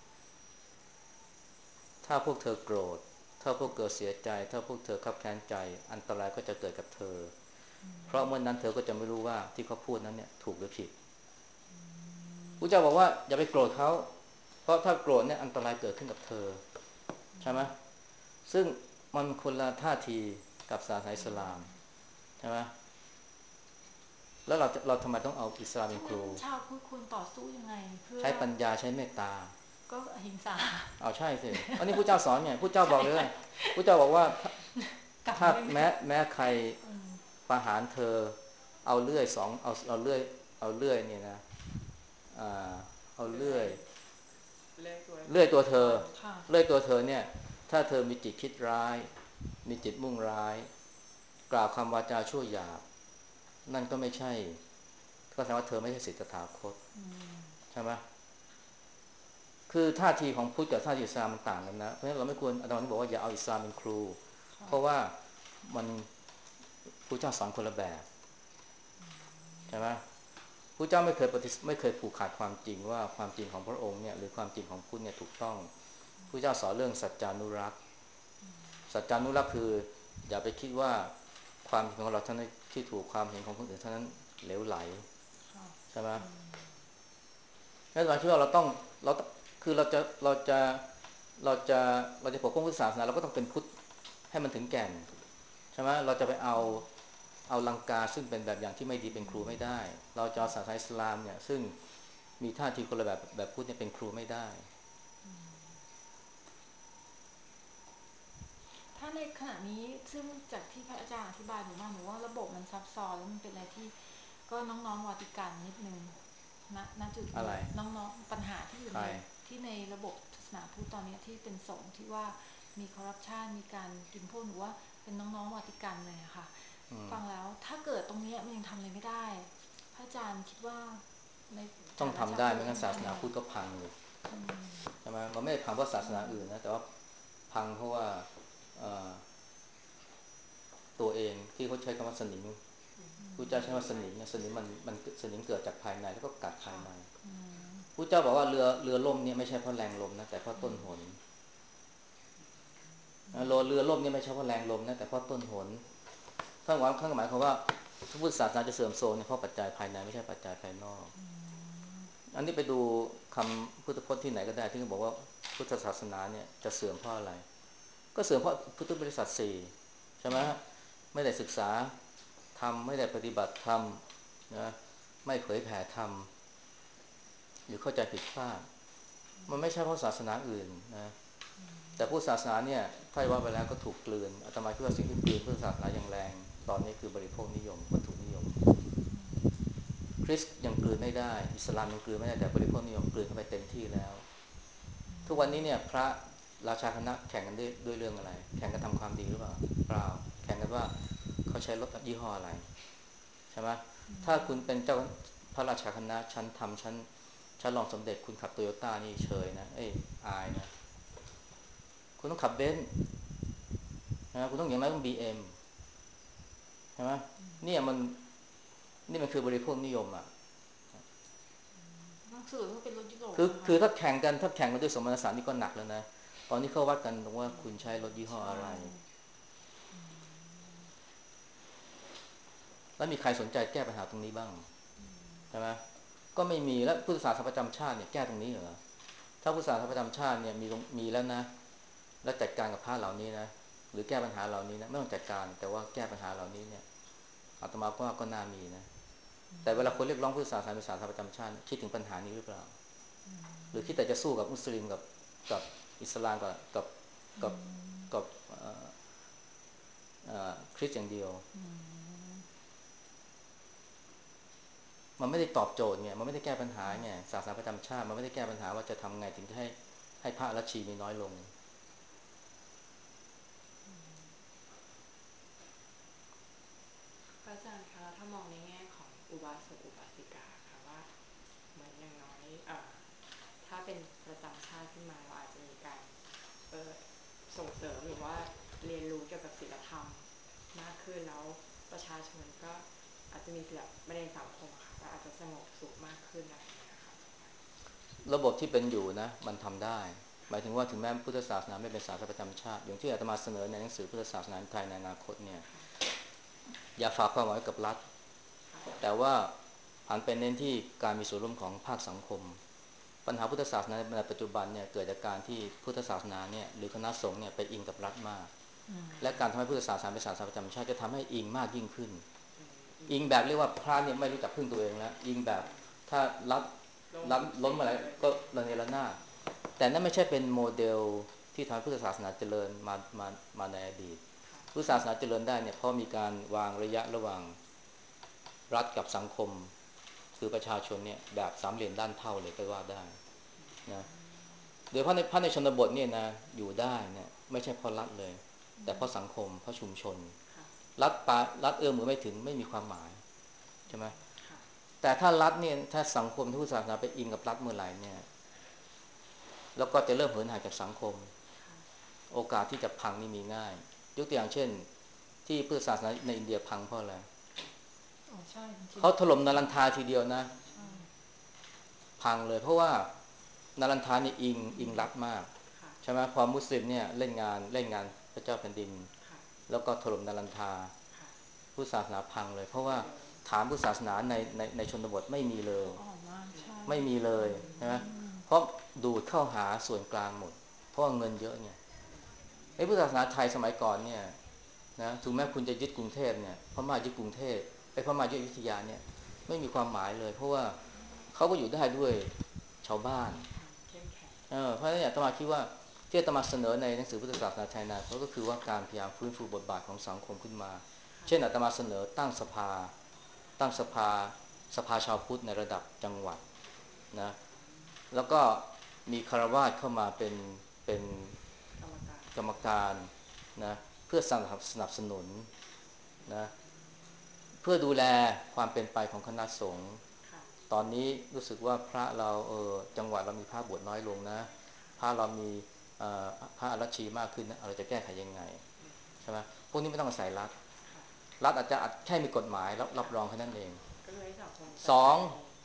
Speaker 2: ถ้าพวกเธอโกรธถ้าพวกเธอเสียใจถ้าพวกเธอคับแค้นใจอันตรายก็จะเกิดกับเธอเพราะเมื่อนนั้นเธอก็จะไม่รู้ว่าที่เขาพูดนั้นเนี่ยถูกหรือผิดผู้เจ้าบอกว่าอย่าไปโกรธเขาเพราะถ้าโกรธเนี่ยอันตรายเกิดขึ้นกับเธอใช่ไหมซึ่งมันคนละท่าทีกับศาสนาอิสลามใช่ไหมแล้วเราทำไมต้องเอาอิสลามเป็
Speaker 1: ถ้างั้น
Speaker 2: นครู
Speaker 1: ชาวพุทธควรต่อสู้ยังไงเพื่อ
Speaker 2: ใช้ปัญญาใช้เมตตา
Speaker 1: ก็อหิงสา
Speaker 2: เอาใช่สิอันนี้ผู้เจ้าสอนไงผู้เจ้า
Speaker 1: ใช่ใช่
Speaker 2: บอกเลยผู้เจ้าบอกว่าถ้า
Speaker 1: กลับมาเรื่องนี้
Speaker 2: แม้ใคร
Speaker 1: อืม
Speaker 2: ประหารเธอเอาเลื่อยสองเอาเลื่อยเนี่ยนะอ่าเอาเลื่อยเลื่อยตัวเธอ
Speaker 1: ค่ะ
Speaker 2: เลื่อยตัวเธอเนี่ยถ้าเธอมีจิตคิดร้ายมีจิตมุ่งร้ายกล่าวคำวาจาชั่วหยาบนั่นก็ไม่ใช่ก็แสดงว่าเธอไม่ใช่ศิษย์ตถาคต
Speaker 1: อืม
Speaker 2: ใช่ไหมคือท่าทีของพุทธกับท่าทีอิสลามมันต่างกันนะเพราะฉะนั้นเราไม่ควรอาจารย์บอกว่าอย่าเอาอิสลามเป็นครูเพ
Speaker 1: ค่ะ
Speaker 2: ราะว่ามันพระเจ้าสอนคนละแบบใช่ไหมพระเจ้าไม่เคยผูกขาดความจริงว่าความจริงของพระองค์เนี่ยหรือความจริงของพุทธเนี่ยถูกต้องพระเจ้าสอนเรื่องสัจจานุรักษ์สัจจานุรักษ์คืออย่าไปคิดว่าความเห็นของเราเท่านั้นที่ถูกความเห็นของคนอื่นเท่านั้นเหลวไหล
Speaker 1: ค่ะ
Speaker 2: ใช่ไหม
Speaker 1: อืม
Speaker 2: นั่นหมายถึงว่าเราคือเราจะเราจะปกป้องพุทธศาสนาเราก็ต้องเป็นพุทธให้มันถึงแก่นใช่ไหมเราจะไปเอาลังกาซึ่งเป็นแบบอย่างที่ไม่ดีเป็นครูไม่ได้เราจะเอาศาสนาอิสลามเนี่ยซึ่งมีท่าทีคนละแบบพุทธเนี่ยเป็นครูไม่ได้
Speaker 1: ถ้าในขณะนี้ซึ่งจากที่พระอาจารย์อธิบายหนูว่าระบบมันซับซ้อนแล้วมันเป็นอะไรที่ก็น้องๆวาติกันนิดนึงณจุด
Speaker 2: อะไร
Speaker 1: นี้น้องๆปัญหาที่อยู่
Speaker 2: ใคร
Speaker 1: ในระบบศาสนาพุทธตอนนี้ที่เป็นสงฆ์ที่ว่ามีคอร์รัปชันมีการกินพวกหนูว่าเป็นน้องๆวาติกันเลยอะค่ะฟังแล้วถ้าเกิดตรงนี้มันยังทำอะไรไม่ได้พระอาจารย์คิดว่าใน
Speaker 2: ต้อง
Speaker 1: ฐานะชาวพุทธ
Speaker 2: ทำได้ไม่งั้นศาส
Speaker 1: ทำยังไง
Speaker 2: นาพุทธก็พังเลย
Speaker 1: อืม
Speaker 2: ใช่ไหมมันไม่ได้พังเพราะศาสนาอื่นนะแต่ว่าพังเพราะว่าตัวเองที่เขาใช้คำว่าสนิมพุทธเจ้าใช้ว่าสนิมเนี่ยสนิมมันสนิมเกิดจากภายในแล้วก็กัดภาย
Speaker 1: ค่ะ
Speaker 2: ใน
Speaker 1: อืม
Speaker 2: พุทธเจ้าบอกว่าเรือล่มเนี่ยไม่ใช่เพราะแรงลมนะแต่เพราะต้นหนเรือล่มเนี่ยไม่ใช่เพราะแรงลมนะแต่เพราะต้นหนท่านหมายความว่าพุทธศาสนาจะเสื่อมโทรมเนี่ยเพราะปัจจัยภายในไม่ใช่ปัจจัยภายนอกอันนี้ไปดูคำพุทธพจน์ที่ไหนก็ได้ที่เขาบอกว่าพุทธศาสนาเนี่ยจะเสื่อมเพราะอะไรก็เสื่อมเพราะพุทธบริษัทสี่ใช่ไหมไม่ได้ศึกษาธรรมไม่ได้ปฏิบัติธรรมนะไม่เผยแผ่ธรรมหรือเข้าใจผิดพลาดมันไม่ใช่เพราะศาสนาอื่นนะแต่พุทธศาสนาเนี่ยถ้าว่าไปแล้วก็ถูกกลืนอาตมาคิดว่าสิ่งที่กลืนพุทธศาสนาอย่างแรงตอนนี้คือบริโภคนิยมวัตถุนิยมคริสต์ยังกลืนไม่ได้อิสลามยังกลืนไม่ได้แต่บริโภคนิยมกลืนเข้าไปเต็มที่แล้วทุกวันนี้เนี่ยพระราชาคณะแข่งกันด้วยเรื่องอะไรแข่งกันทำความดีหรือเปล่าเปล่าแข่งกันว่าเขาใช้รถยี่ห้ออะไรใช่ไหมถ้าคุณเป็นเจ้าพระราชาคณะชั้นรองสมเด็จคุณขับโตโยต้านี่เชยนะอายนะคุณต้องขับเบนซ์นะคุณต้องอย่างนั้นต้องบีเอ็มใช่ไหมเนี่ยนี่มันคือบริโภคนิยมอ่ะ
Speaker 1: ต้องสื่อว่าเป็นรถยุโรปนะคะ
Speaker 2: คือถ้าแข่งกันด้วยสมรรถฉันท์นี่ก็หนักแล้วนะตอนนี้เขาวัดกันตรงว่าคุณใช้รถยี่ห้อ
Speaker 1: ใช่
Speaker 2: อะไรแล้วมีใครสนใจแก้ปัญหาตรงนี้บ้างใช่ไหมก็ไม่มีแล้วพุทธศาสนาประจำชาติเนี่ยแก้ตรงนี้เหรอถ้าพุทธศาสนาประจำชาติเนี่ยมีแล้วนะแล้วจัดการกับพระเหล่านี้นะหรือแก้ปัญหาเหล่านี้นะไม่ต้องจัดการแต่ว่าแก้ปัญหาเหล่านี้เนี่ยอาตมาว่าก็น่ามีนะแต่เวลาคนเรียกร้องพุทธศาสนาเป็นศาสนาประจำชาติคิดถึงปัญหานี้หรือเปล่าหรือคิดแต่จะสู้กับมุสลิมกับอิสลามกับกับคริสต์อย่างเดียวมันไม่ได้ตอบโจทย์ไงมันไม่ได้แก้ปัญหาไงศาสนาประจำชาติมันไม่ได้แก้ปัญหาว่าจะทำไงถึงจะให้พระและชีมีน้อยลง
Speaker 3: พระอาจารย์คะแล้วถ้ามองในแง่ของอุบาสกอุบาสิกาค่ะว่าเหมือนอย่างน้อยถ้าเป็นประจำชาติขึ้นมาเราอาจจะมีการส่งเสริมหรือว่าเรียนรู้เกี่ยวกับศีลธรรมมากขึ้นแล้วประชาชนก็อาจจะมีศีลในสังคมค่ะก็อาจจะสงบสุขมากขึ้นอะไรอย่างเงี้ยค่ะ
Speaker 2: ระบบที่เป็นอยู่นะมันทำได้หมายถึงว่าถึงแม้พุทธศาสนาไม่เป็นศาสนาประจำชาติอย่างที่อาตมาเสนอในหนังสือพุทธศาสนาไทยในอนาคตเนี่ยอย่าฝากความหวังไว้กับรัฐแต่ว่าหันไปเน้นที่การมีส่วนร่วมของภาคสังคมปัญหาพุทธศาสนาในปัจจุบันเนี่ยเกิดจากการที่พุทธศาสนาเนี่ยหรือคณะสงฆ์เนี่ยไปอิงกับรัฐมากและการทำให้พุทธศาสนาเป็นศาสนาประจำชาติจะทำให้อิงมากยิ่งขึ้นอิงแบบเรียกว่าพระเนี่ยไม่รู้จักพึ่งตัวเองแล้วอิงแบบถ้ารัฐล้มมาแล้วก็ระเนระนาดแต่นั่นไม่ใช่เป็นโมเดลที่ทำให้พุทธศาสนาเจริญมาในอดีตพุทธศาสนาเจริญได้เนี่ยเพราะมีการวางระยะระหว่างรัฐกับสังคมคือประชาชนเนี่ยแบบสามเหลี่ยมด้านเท่าเลยก็ว่าได้นะโดยพระในชนบทเนี่ยนะอยู่ได้เนี่ยไม่ใช่เพราะรัฐเลยแต่เพราะสังคมเพราะชุมชนรัฐเอื้อมมือไม่ถึงไม่มีความหมายใช่ไหมแต่ถ้ารัฐเนี่ยถ้าสังคมที่พุทธศาสนาไปอิงกับรัฐเมื่อไหร่เนี่ยแล้วก็จะเริ่มเหินห่างจากสังคมโอกาสที่จะพังนี่มีง่ายยกตัวอย่างเช่นที่พุทธศาสนาในอินเดียพังเพราะอะไร
Speaker 1: ใช่จริง
Speaker 2: เขาถล่มนารันทาทีเดียวนะ
Speaker 1: ใช่
Speaker 2: พังเลยเพราะว่านารันทานี่อิงรัฐมากใช่ไหมพอมุสลิมเนี่ยเล่นงานพระเจ้าแผ่นดินแล้วก็ถล่มนารันทาพุทธศาสนาพังเลยเพราะว่าฐานพุทธศาสนาในชนบทไม่มีเลย
Speaker 1: อ่อนมากใช่
Speaker 2: ไม่มีเลยใช่ไหมเพราะดูดเข้าหาส่วนกลางหมดเพราะว่าเงินเยอะเนี่ยไอ้พุทธศาสนาไทยสมัยก่อนเนี่ยนะถึงแม้คุณจะยึดกรุงเทพเนี่ยพม่ายึดกรุงเทพไอ้พม่ายึดอยุธยาเนี่ยไม่มีความหมายเลยเพราะว่าเขาก็อยู่ได้ด้วยชาวบ้านเพราะฉะนั้นอาตมาคิดว่าที่อาตมาเสนอในหนังสือพุทธศาสนาไทยนะเขาก็คือว่าการพยายามฟื้นฟูบทบาทของสังคมขึ้นมาเช่นอาตมาเสนอตั้งสภาชาวพุทธในระดับจังหวัดนะแล้วก็มีคารวาสเข้ามาเป็นกรรมการนะเพื่อสนับสนุนนะเพื่อดูแลความเป็นไปของคณะสงฆ์ตอนนี้รู้สึกว่าพระเราจังหวัดเรามีพระบวชน้อยลงนะพระเรามีพระอรชีมากขึ้นนะเราจะแก้ไขยังไงใช่ไหมพวกนี้ไม่ต้องอาศัยรัฐอาจจะแค่มีกฎหมายรับรองแค่นั้นเองสอง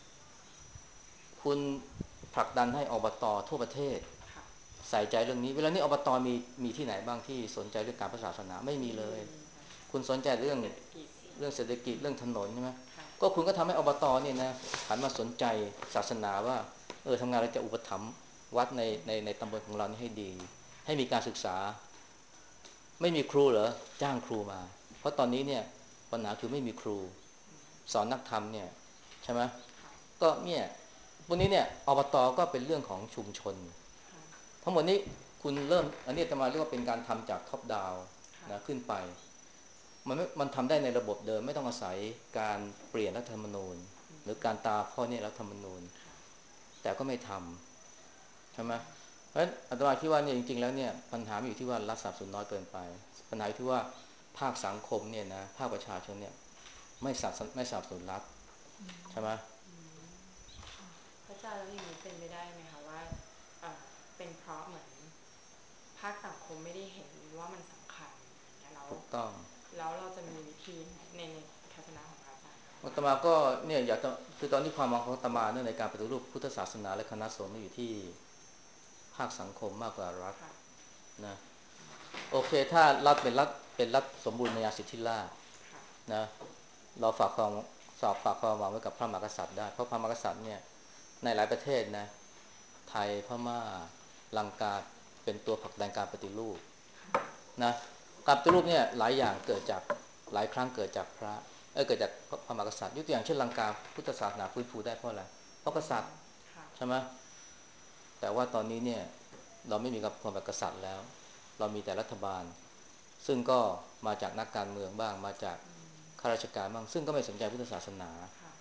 Speaker 2: คุณผลักดันให้อบต.ทั่วประเทศใส่ใจเรื่องนี้เวลานี้อบต.มีที่ไหนบ้างที่สนใจเรื่องการศาสนาไม่มีเลยคุณสนใจเรื่องเศรษฐกิจเรื่องถนนใช่ไหมก็คุณก็ทำให้อบต.เนี่ยนะหันมาสนใจศาสนาว่าทำงานเราจะอุปถัมภ์วัดในตำบลของเรานี่ให้ดีให้มีการศึกษาไม่มีครูเหรอจ้างครูมาเพราะตอนนี้เนี่ยปัญหาคือไม่มีครูสอนนักธรรมเนี่ยใช่ไหมก็เนี่ยพวกนี้เนี่ยอบต.ก็เป็นเรื่องของชุมชนทั้งหมดนี้คุณเริ่มอันนี้จะมาเรียกว่าเป็นการทำจากท็อปดาวน์นะขึ้นไปมันทำได้ในระบบเดิมไม่ต้องอาศัยการเปลี่ยนรัฐธรรมนูญหรือการตาข้อนี้รัฐธรรมนูญแต่ก็ไม่ทำใช่ไหมเพราะฉะนั้นอาตมาคิดว่าเนี่ยจริงๆแล้วเนี่ยปัญหาอยู่ที่ว่ารัฐสนับสนุนน้อยเกินไปปัญหาที่ว่าภาคสังคมเนี่ยนะภาคประชาชนเนี่ยไม่สนับสนุนรัฐใช่ไหม
Speaker 3: พระอาจารย์แล้วอย่างนี้เป็นไม่ได้ไหมคะว่าเป็นเพราะเหมือนภาคสังคมไม่ได้เห็นว่ามันสำคัญอย่างเงี้ย
Speaker 2: ถูกต้อง
Speaker 3: แล้วเราจะมีวิธีในทัศนะของพระอาจารย์คะ
Speaker 2: อาต
Speaker 3: ว่า
Speaker 2: มาก็เนี่ยอยากจะคือตอนที่ความหวังของอาตมาเนี่ยในการปฏิรูปพุทธศาสนาและคณะสงฆ์อยู่ที่ภาคสังคมมากกว่ารัฐนะโอเคถ้ารัฐสมบูรณาญาสิทธิราชย์นะเราฝากความหวังไว้กับพระมหากษัตริย์ได้เพราะพระมหากษัตริย์เนี่ยในหลายประเทศนะไทยพม่าลังกาเป็นตัวผลักดันการปฏิรูปนะการปฏิรูปเนี่ยหลายอย่างเกิดจากหลายครั้งเกิดจากเกิดจากพระมหากษัตริย์ยกตัวอย่างเช่นลังกาพุทธศาสนาฟื้นฟูได้เพราะอะไรเพราะกษัตริย์ใช่ไหมแต่ว่าตอนนี้เนี่ยเราไม่มีความเป็นกษัตริย์แล้วเรามีแต่รัฐบาลซึ่งก็มาจากนักการเมืองบ้างมาจากข้าราชการบ้างซึ่งก็ไม่สนใจพุทธศาสนา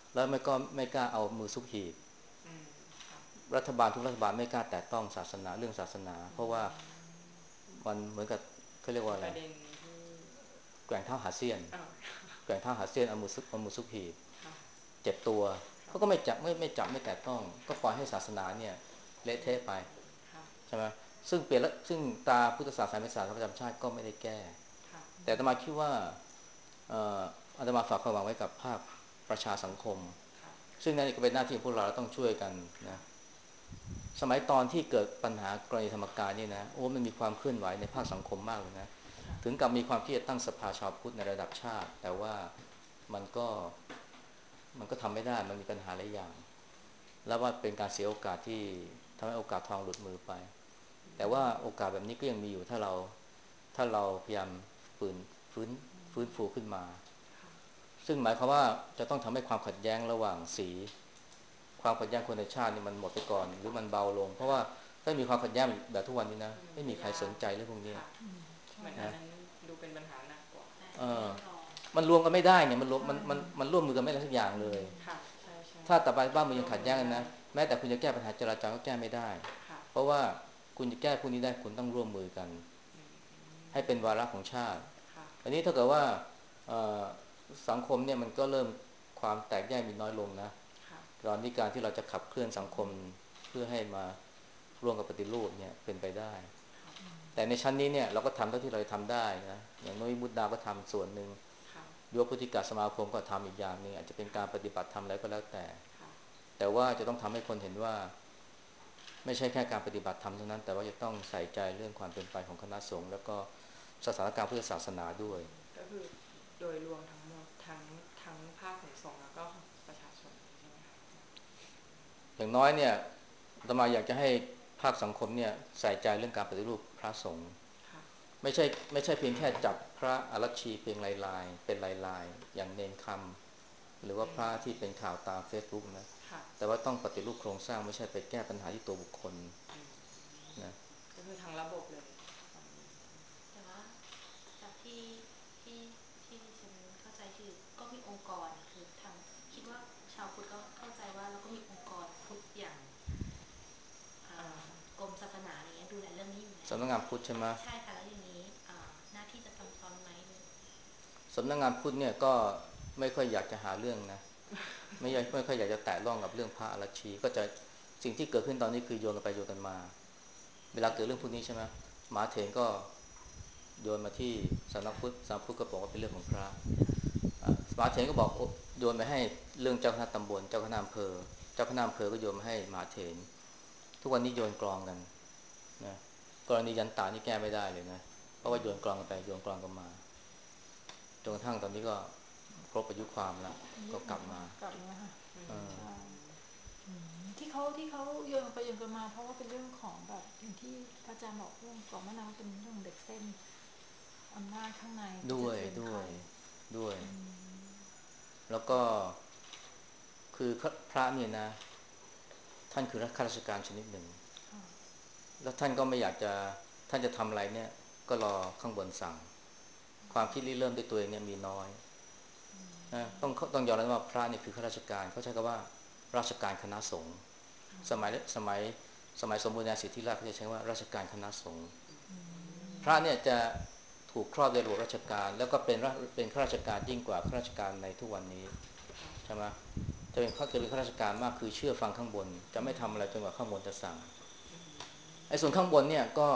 Speaker 2: แล้วไม่กล้าเอามือซุกหีบ
Speaker 3: อืมค่ะ
Speaker 2: รัฐบาลทุกรัฐบาลไม่กล้าแตะต้องศาสนาเรื่องศาสนาเพราะว่ามันเหมือนกับเขาเรียกว่าอะไร
Speaker 3: เป็นประเด็นที่
Speaker 2: แกว่งเท้าหาเสี้ยน
Speaker 3: เออ
Speaker 2: แกว่งเท้าหาเสี้ยนเอามือซุกหีบ
Speaker 3: ค่ะ
Speaker 2: เจ็บตัว
Speaker 3: ค่ะ
Speaker 2: เขาก็ไม่จับไม่แตะต้องก็ปล่อยให้ศาสนาเนี่ยเละเทะไป
Speaker 3: ค่ะ
Speaker 2: ใช่ไหมซึ่งเปลี่ยนแล้วซึ่งตาพุทธศาสนาเป็นศาสนาประจำชาติก็ไม่ได้แก้
Speaker 3: ค่ะ
Speaker 2: แต่อาตมาคิดว่าอาตมาฝากความหวังไว้กับภาคประชาสังคม
Speaker 3: ค่ะ
Speaker 2: ซึ่งนั่นก็เป็นหน้าที่ของพวกเราต้องช่วยกัน
Speaker 3: ค่ะ
Speaker 2: นะสมัยตอนที่เกิดปัญหากรณีธรรมกายนี่นะโอ้มันมีความเคลื่อนไหวในภาคสังคมมากเลยนะ
Speaker 3: ค่ะ
Speaker 2: ถึงกับมีความคิดจะตั้งสภาชาวพุทธในระดับชาติแต่ว่ามันก็มันก็ทำไม่ได้มันมีปัญหาหลายอย่างแล้วว่าเป็นการเสียโอกาสที่ทำให้โอกาสทองหลุดมือไปแต่ว่าโอกาสแบบนี้ก็ยังมีอยู่ถ้าเราพยายามฟื้นฟื้นฟื้นฟูขึ้นมา
Speaker 3: ค่ะ
Speaker 2: ซึ่งหมายความว่าจะต้องทำให้ความขัดแย้งระหว่างสีความขัดแย้งคนในชาตินี่มันหมดไปก่อนหรือมันเบาลงเพราะว่าถ้ามีความขัดแย้งแบบทุกวันนี้นะไม่มีใครสนใจเรื่องพวกนี้
Speaker 3: ค่ะ
Speaker 1: ใช่
Speaker 3: เหมือนอัน
Speaker 2: นะ
Speaker 3: นั้นดูเป็นปัญหาหนักกว่า
Speaker 2: เออมันรวมกันไม่ได้เนี่ยมันรวม
Speaker 1: ใช่
Speaker 2: มันร่วมมือกันไม่ได้สักอย่างเลย
Speaker 3: ค่ะใช่ใช่
Speaker 2: ถ้าต่อไปบ้านเมืองยังขัดแย้ง
Speaker 3: ร่วมมือได้
Speaker 2: กันนะแม้แต่คุณจะแก้ปัญหาจราจรก็แก้ไม่ได้
Speaker 3: ค่ะ
Speaker 2: เพราะว่าคุณจะแก้พวกนี้ได้คุณต้องร่วมมือกัน
Speaker 3: อื
Speaker 2: ให้เป็น
Speaker 3: ม
Speaker 2: วาระของชาติ
Speaker 3: ค่ะ
Speaker 2: อันนี้ถ้าเกิดว่าเอ่อสังคมเนี่ยมันก็เริ่มความแตกแยกมีน้อยลงนะ
Speaker 3: ค่ะ
Speaker 2: ตอนนี้การที่เราจะขับเคลื่อนสังคมเพื่อให้มาร่วมกับปฏิรูปเนี่ยเป็นไปได้
Speaker 3: ค่ะ
Speaker 2: แต่ในชั้นนี้เนี่ยเราก็ทำเท่าที่เราทำได้นะอย่างน้อยมุดดาก็ทำส่วนหนึ่ง
Speaker 3: ค่ะ
Speaker 2: ยุวพุทธิกสมาคมก็ทำอีกอย่างหนึงอาจจะเป็น
Speaker 3: ค่ะ
Speaker 2: การปฏิบัติธรรมอะไรก็แล้วแต่
Speaker 3: ค่ะ
Speaker 2: แต่ว่าจะต้องทำให้คนเห็นว่าไม่ใช่แค่การปฏิบัติธรรมเท่านั้นแต่ว่าจะต้องใส่ใจเรื่องความเป็นไปของคณะสงฆ์แล้วก็สถานการณ์พุทธศาสนาด้วย
Speaker 3: ก็คือโดยรวมทั้งหมดทั้งภาคของสงฆ์แล้วก็ของประชาชนใช่ไหมคะ
Speaker 2: อย่างน้อยเนี่ยอาตมาอยากจะให้ภาคสังคมเนี่ยใส่ใจเรื่องการปฏิรูปพระสงฆ์
Speaker 3: ค่ะ
Speaker 2: ไม่ใช่เพียงแค่จับพระอรัชชีเพียงลายๆเป็นลายๆอย่างเนนคำหรือว่า
Speaker 3: อื
Speaker 2: พระที่เป็น
Speaker 3: ม
Speaker 2: ข่าวตามเฟซบุ๊กนะ
Speaker 3: ค่ะ
Speaker 2: แต่ว่าต้องปฏิรูปโครงสร้างไม่ใช่ไปแก้ปัญหาที่ตัวบุคคล
Speaker 3: อืม
Speaker 2: นะ
Speaker 3: ก็คือทั้งระบบเลยตอนนี้
Speaker 4: แต่ว่าจากที่ที่ดิฉันเข้าใจคือก็มีองค์กรคือทางคิดว่าชาวพุทธก็เข้าใจว่าเราก็มีองค์กรพุทธอย่าง
Speaker 3: อ่า
Speaker 4: กรมศาสนาอะไรเงี้ยดูแลเรื่องนี้อยู่แล้ว
Speaker 2: สำนักงานพุทธใช่ไหม
Speaker 4: ใช่ค่ะแล้วอย่างนี้หน้าที่จะทำตอนไหนหรือ
Speaker 2: สำนักงานพุทธเนี่ยก็ไม่ค่อยอยากจะหาเรื่องนะไม่ค่อยอยากจะแตะต้องกับเรื่องพระอรัชชีก็จะสิ่งที่เกิดขึ้นตอนนี้คือโยนกันไปโยนกันมาเวลาเกิดเรื่องพวกนี้ใช่ไหมหมาเถรก็โยนมาที่
Speaker 4: ค่ะ
Speaker 2: สำนักพุทธก็บอกว่าเป็นเรื่องของพระ
Speaker 4: ค่ะ
Speaker 2: มหาเถรก็บอกโยนไปให้เรื่องเจ้าคณะตำบลเจ้าคณะอำเภอเจ้าคณะอำเภอก็โยนมาให้มหาเถรทุกวันนี้โยนกลองกันนะกรณียันตานี่แก้ไม่ได้เลยนะเพราะว่าโยนกลองกันไปโยนกลองกันมาจนกระทั่งตอนนี้ก็ครบอายุความแล้วก็กลับมา
Speaker 1: กลับมาค่ะ
Speaker 3: อื
Speaker 2: เออ
Speaker 1: ใช่
Speaker 3: ม
Speaker 1: ที่เขาโยนไปโยนกันมาเพราะว่าเป็นเรื่องของแบบอย่างที่พระอาจารย์บอกเรื่องก่อนหน้านั้นเป็นเรื่องเด็กเส้นอำนาจข้างในที่
Speaker 2: ด้วย
Speaker 1: จะเทรนใคร
Speaker 2: ด้วย
Speaker 1: อืม
Speaker 2: แล้วก็คือพระเนี่ยนะท่านคือข้าราชการชนิดหนึ่ง
Speaker 1: ค่ะ
Speaker 2: แล้วท่านก็ไม่อยากจะท่านจะทำอะไรเนี่ยก็รอข้างบนสั่งความคิดริเริ่มด้วยตัวเองเนี่ยมีน้อยนะต้องยอมรับว่าพระนี่คือข้าราชการเขาใช้คำว่าราชการคณะสงฆ์สมัยสมัยสมัยสมบูรณาสิทธิราชย์เขาจะใช้ว่าราชการคณะสงฆ์พระเนี่ยจะถูกครอบด้วยระบบราชการแล้วก็เป็นข้าราชการยิ่งกว่าข้าราชการในทุกวันนี้
Speaker 3: ค่ะ
Speaker 2: ใช่ไหมจะเป็นข้าราชการมากคือเชื่อฟังข้างบนจะไม่ทำอะไรจนกว่าข้างบนจะสั่ง
Speaker 3: อืม
Speaker 2: ไอ้ส่วนข้างบนเนี่ยก็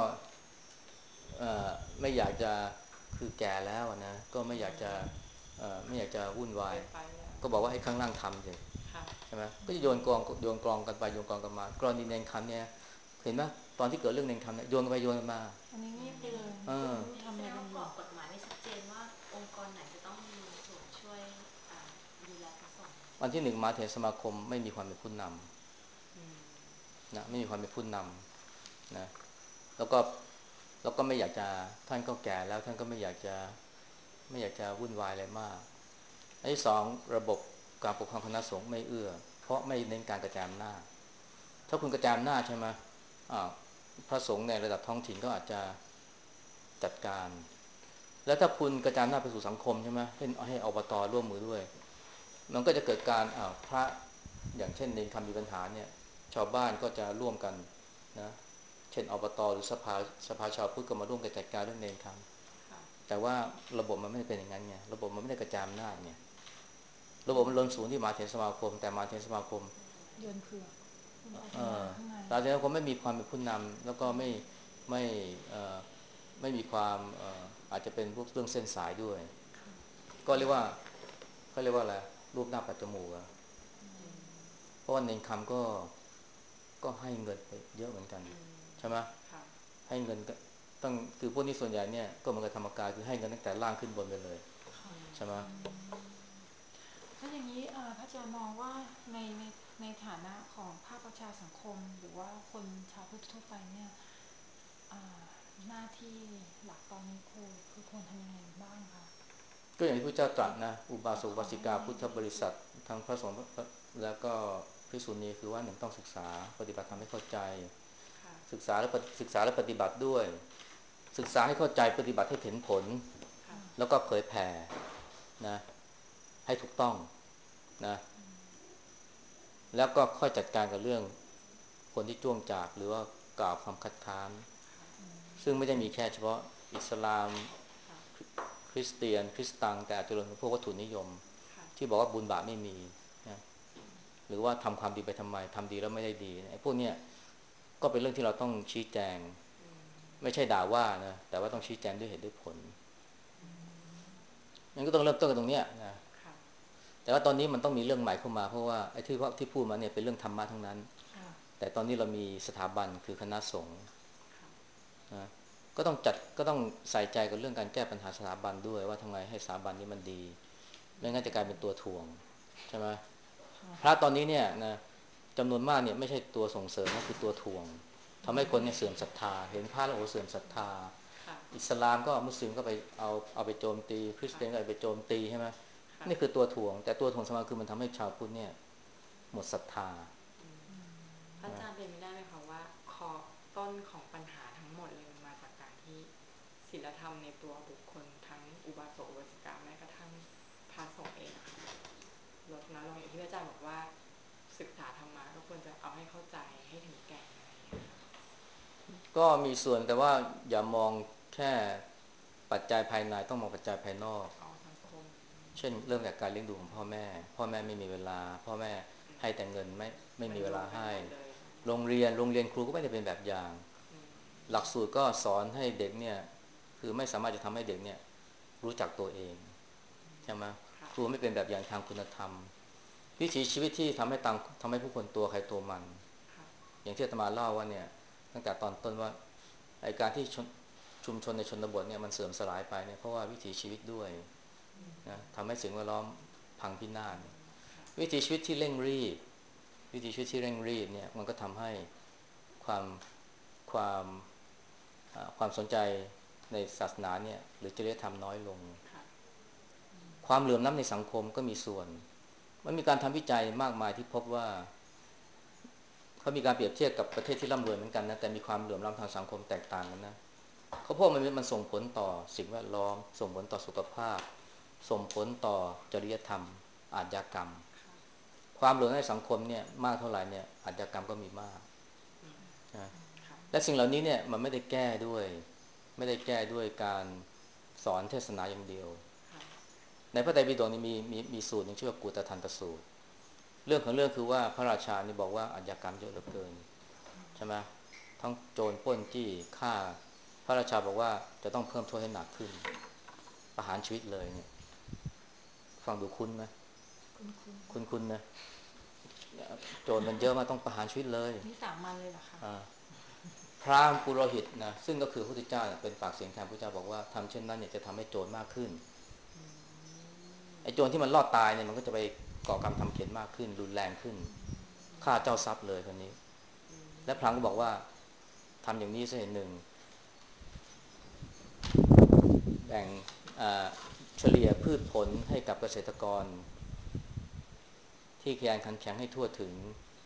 Speaker 2: ไม่อยากจะคือแก่แล้วนะก็ไม่อยากจะวุ่นวาย
Speaker 3: เป็นไปแล้ว
Speaker 2: ก็บอกว่าให้ข้างล่างทำเลย
Speaker 3: ค่ะ
Speaker 2: ใช่ไหมก็จะโยนกลองกันไปโยนกลองกันมากรณีเนรคำเนี่ยเห็นไหมตอนที่เกิดเรื่องเนรคำเนี่ยโยนกันไปโยนกันมา
Speaker 1: อันนี้เงียบไปเลย
Speaker 2: เออ
Speaker 1: ก็ไม่รู้
Speaker 4: อย่างนี้
Speaker 1: ทำอะไร
Speaker 4: แสดงว่ากร
Speaker 1: กันอยู่
Speaker 4: อบกฎหมายไม่ชัดเจนว่าองค์กรไหนจะต้องมีส่วนช่วยดูแลพระสงฆ์ใช่
Speaker 2: วัน
Speaker 4: ไหม
Speaker 2: ที่หนึ่งมหาเถรสมาคมไม่มีความเป็นผู้น
Speaker 3: อืม
Speaker 2: ำนะไม่มีความเป็นผู้นำนะแล้วก็ไม่อยากจะท่านก็แก่แล้วท่านก็ไม่อยากจะวุ่นวายอะไรมากอันที่สองระบบการปกครองคณะสงฆ์ไม่เอื้อเพราะไม่เน้นการกระจายอำนาจถ้าคุณกระจายอำนาจใช่ไหมอ่าพระสงฆ์ในระดับท้องถิ่นก็อาจจะจัดการแล้วถ้าคุณกระจายอำนาจไปสู่สังคมใช่ไหมให้อบตร่วมมือด้วยมันก็จะเกิดการพระอย่างเช่นเนรคำมีปัญหาเนี่ยชาวบ้านก็จะร่วมกันนะเช่นอบตหรือสภาชาวพุทธก็มาร่วมกันจัดการเรื่องเนรคำแต่ว่าระบบมันไม่ได้เป็นอย่างนั้นไงระบบมันไม่ได้กระจายอำนาจไงระบบมันลงศูนย์ที่มหาเถรสมาคมแต่มหาเถรสมาคม
Speaker 1: โยนเผือกคุณเอาไป
Speaker 2: เออ
Speaker 1: วางข้างใน
Speaker 2: มหาเถรสมาคมไม่มีความเป็นผู้นำแล้วก็ไม่เอ่อไม่มีความอาจจะเป็นพวกเรื่องเส้นสายด้วยก็เรียกว่าเขาเรียกว่าอะไรรูปหน้าปัดจมูกอะเพราะว่าเนรคำก็ให้เงินไปเยอะเหมือนกันใช่ไหมให้เงินตั้งคือพวกนี้ส่วนใหญ่เนี่ยก็เหมือนกับธรรมกายคือให้เงินตั้งแต่ล่างขึ้นบนไปเลยใช่ไหม
Speaker 1: ถ้าอย่างนี้พระอาจารย์มองว่าในฐานะของภาคประชาสังคมหรือว่าคนชาวพุทธทั่วไปเนี่ยหน้าที่หลักตอนนี้คือควรทำยังไงบ้างคะ
Speaker 2: ก็อย่างที่พระเจ้าตรัสนะอุบาสกอุบาสิกาพุทธบริษัททั้งพระสงฆ์แล้วก็ภิกษุณีคือว่าหนึ่งต้องศึกษาปฏิบัติทำให้เข้าใจศึกษาและปฏิบัติด้วยศึกษาให้เข้าใจปฏิบัติให้เห็นผลแล้วก็เผยแผ่นะให้ถูกต้องนะแล้วก็ค่อยจัดการกับเรื่องคนที่จ้วงจาบหรือว่ากล่าวคำคัดค้านซึ่งไม่ได้มีแค่เฉพาะอิสลามคริสเตียนคริสตังแต่อาจจะรวมถึงพวกวัตถุนิยมที่บอกว่าบุญบาปไม่มีนะหรือว่าทำความดีไปทำไมทำดีแล้วไม่ได้ดีไอ้พวกเนี้ยก็เป็นเรื่องที่เราต้องชี้แจงไม่ใช่ด่าว่านะแต่ว่าต้องชี้แจงด้วยเหตุด้วยผลงั้นก็ต้องเริ่มต้นกันตรงเนี้ยนะแต่ว่าตอนนี้มันต้องมีเรื่องใหม่เข้ามาเพราะว่าไอ้ที่พูดมาเนี่ยเป็นเรื่องธรรมะทั้งนั้นแต่ตอนนี้เรามีสถาบันคือคณะสงฆ์นะก็ต้องใส่ใจกับเรื่องการแก้ปัญหาสถาบันด้วยว่าทำไงให้สถาบันนี้มันดีไม่งั้นจะกลายเป็นตัวถ่วงใช่ไหมพระตอนนี้เนี่ยนะจำนวนมากเนี่ยไม่ใช่ตัวส่งเสริมนะคือตัวถ่วงทำให้คนเนี่ยเสื่อมศรัทธาเห็นพระแล้วโอ้เสื่อมศรัทธาอิสลามก็มุสลิมก็ไปเอาไปโจมตีคริสเตียนก็ไปโจมตีใช่ไหมนี่คือตัวถ่วงแต่ตัวถ่วงสมาคือมันทำให้ชาวพุทธเนี่ยหมดศรัทธา
Speaker 3: อาจารย์เป็นไม่ได้ไหมคะว่าคอต้นของปัญหาทั้งหมดเลยมันมาจากการที่ศีลธรรมในตัวบุคคลทั้งอุบาสกอุบาสิกาแม้กระทั่งพระสงฆ์เองค่ะลดน้อยลงอย่างที่อาจารย์บอกว่าศึกษาธรรมะก็ควรจะเอาให้เข้าใจให้ถึงแก่นอะไรอย่างเงี้ย
Speaker 2: ก็มีส่วนแต่ว่าอย่ามองแค่ปัจจัยภายในต้องมองปัจจัยภายนอก
Speaker 3: สังคม
Speaker 2: เช่นเรื่องจากการเลี้ยงดูของพ่อแม่ไม่มีเวลาพ่อแม่ให้แต่เงินไม่มีเวลาให้โรงเรียนครูก็ไม่ได้เป็นแบบอย่างหลักสูตรก็สอนให้เด็กเนี่ยคือไม่สามารถจะทำให้เด็กเนี่ยรู้จักตัวเองใช่ไหมครูไม่เป็นแบบอย่างทางคุณธรรมวิถีชีวิตที่ทำให้ผู้คนตัวใครตัวมันอย่างที่อาตมาเล่าว่าเนี่ยตั้งแต่ตอนต้นว่าไอ้การที่ชุมชนในชนบทเนี่ยมันเสื่อมสลายไปเนี่ยเพราะว่าวิถีชีวิตด้วยนะทำให้สิ่งแวดล้อมพังพินาศวิถีชีวิตที่เร่งรีบเนี่ยมันก็ทำให้ความความความสนใจในศาสนาเนี่ยหรือจริยธรรมน้อยลงความเหลื่อมล้ำในสังคมก็มีส่วนมันมีการทำวิจัยมากมายที่พบว่าเขามีการเปรียบเทียบกับประเทศที่ร่ำรวยเหมือนกันนะแต่มีความเหลื่อมล้ำทางสังคมแตกต่างกันนะเขาพบมันส่งผลต่อสิ่งแวดล้อมส่งผลต่อสุขภาพส่งผลต่อจริยธรรมอาชญากรรมความเหลื่อมล้ำในสังคมเนี่ยมากเท่าไหร่เนี่ยอาชญากรรมก็มีมากนะและสิ่งเหล่านี้เนี่ยมันไม่ได้แก้ด้วยการสอนเทศนาอย่างเดียวในพระไตรปิฎกนี่มีสูตรหนึ่งชื่อว่ากูตทันตสูตรเรื่องของเรื่องคือว่าพระราชานี่บอกว่าอาชญากรรมเยอะเหลือเกินใช่ไหมทั้งโจรปล้นจี้ฆ่าพระราชาบอกว่าจะต้องเพิ่มโทษให้หนักขึ้นประหารชีวิตเลยเนี่ยฟังดูคุ้นไหมคุ้นนะโจรมันเยอะมาต้องประหารชีวิตเลย
Speaker 1: นี่สามัญเลยเหรอคะ
Speaker 2: พราหมณ์ปุโรหิตนะซึ่งก็คือพระพุทธเจ้าเป็นปากเสียงแทนพระเจ้าบอกว่าทำเช่นนั้นเนี่ยจะทำให้โจรมากขึ้นไอ้โจรที่มันรอดตายเนี่ยมันก็จะไปก่อกรรมทำเข็ญมากขึ้นรุนแรงขึ้นฆ่าเจ้าทรัพย์เลยคนนี้และพราหมณ์ก็บอกว่าทำอย่างนี้สักหนึ่งแบ่งเฉลี่ยพืชผลให้กับเกษตรกรที่ขยันขันแข็งให้ทั่วถึง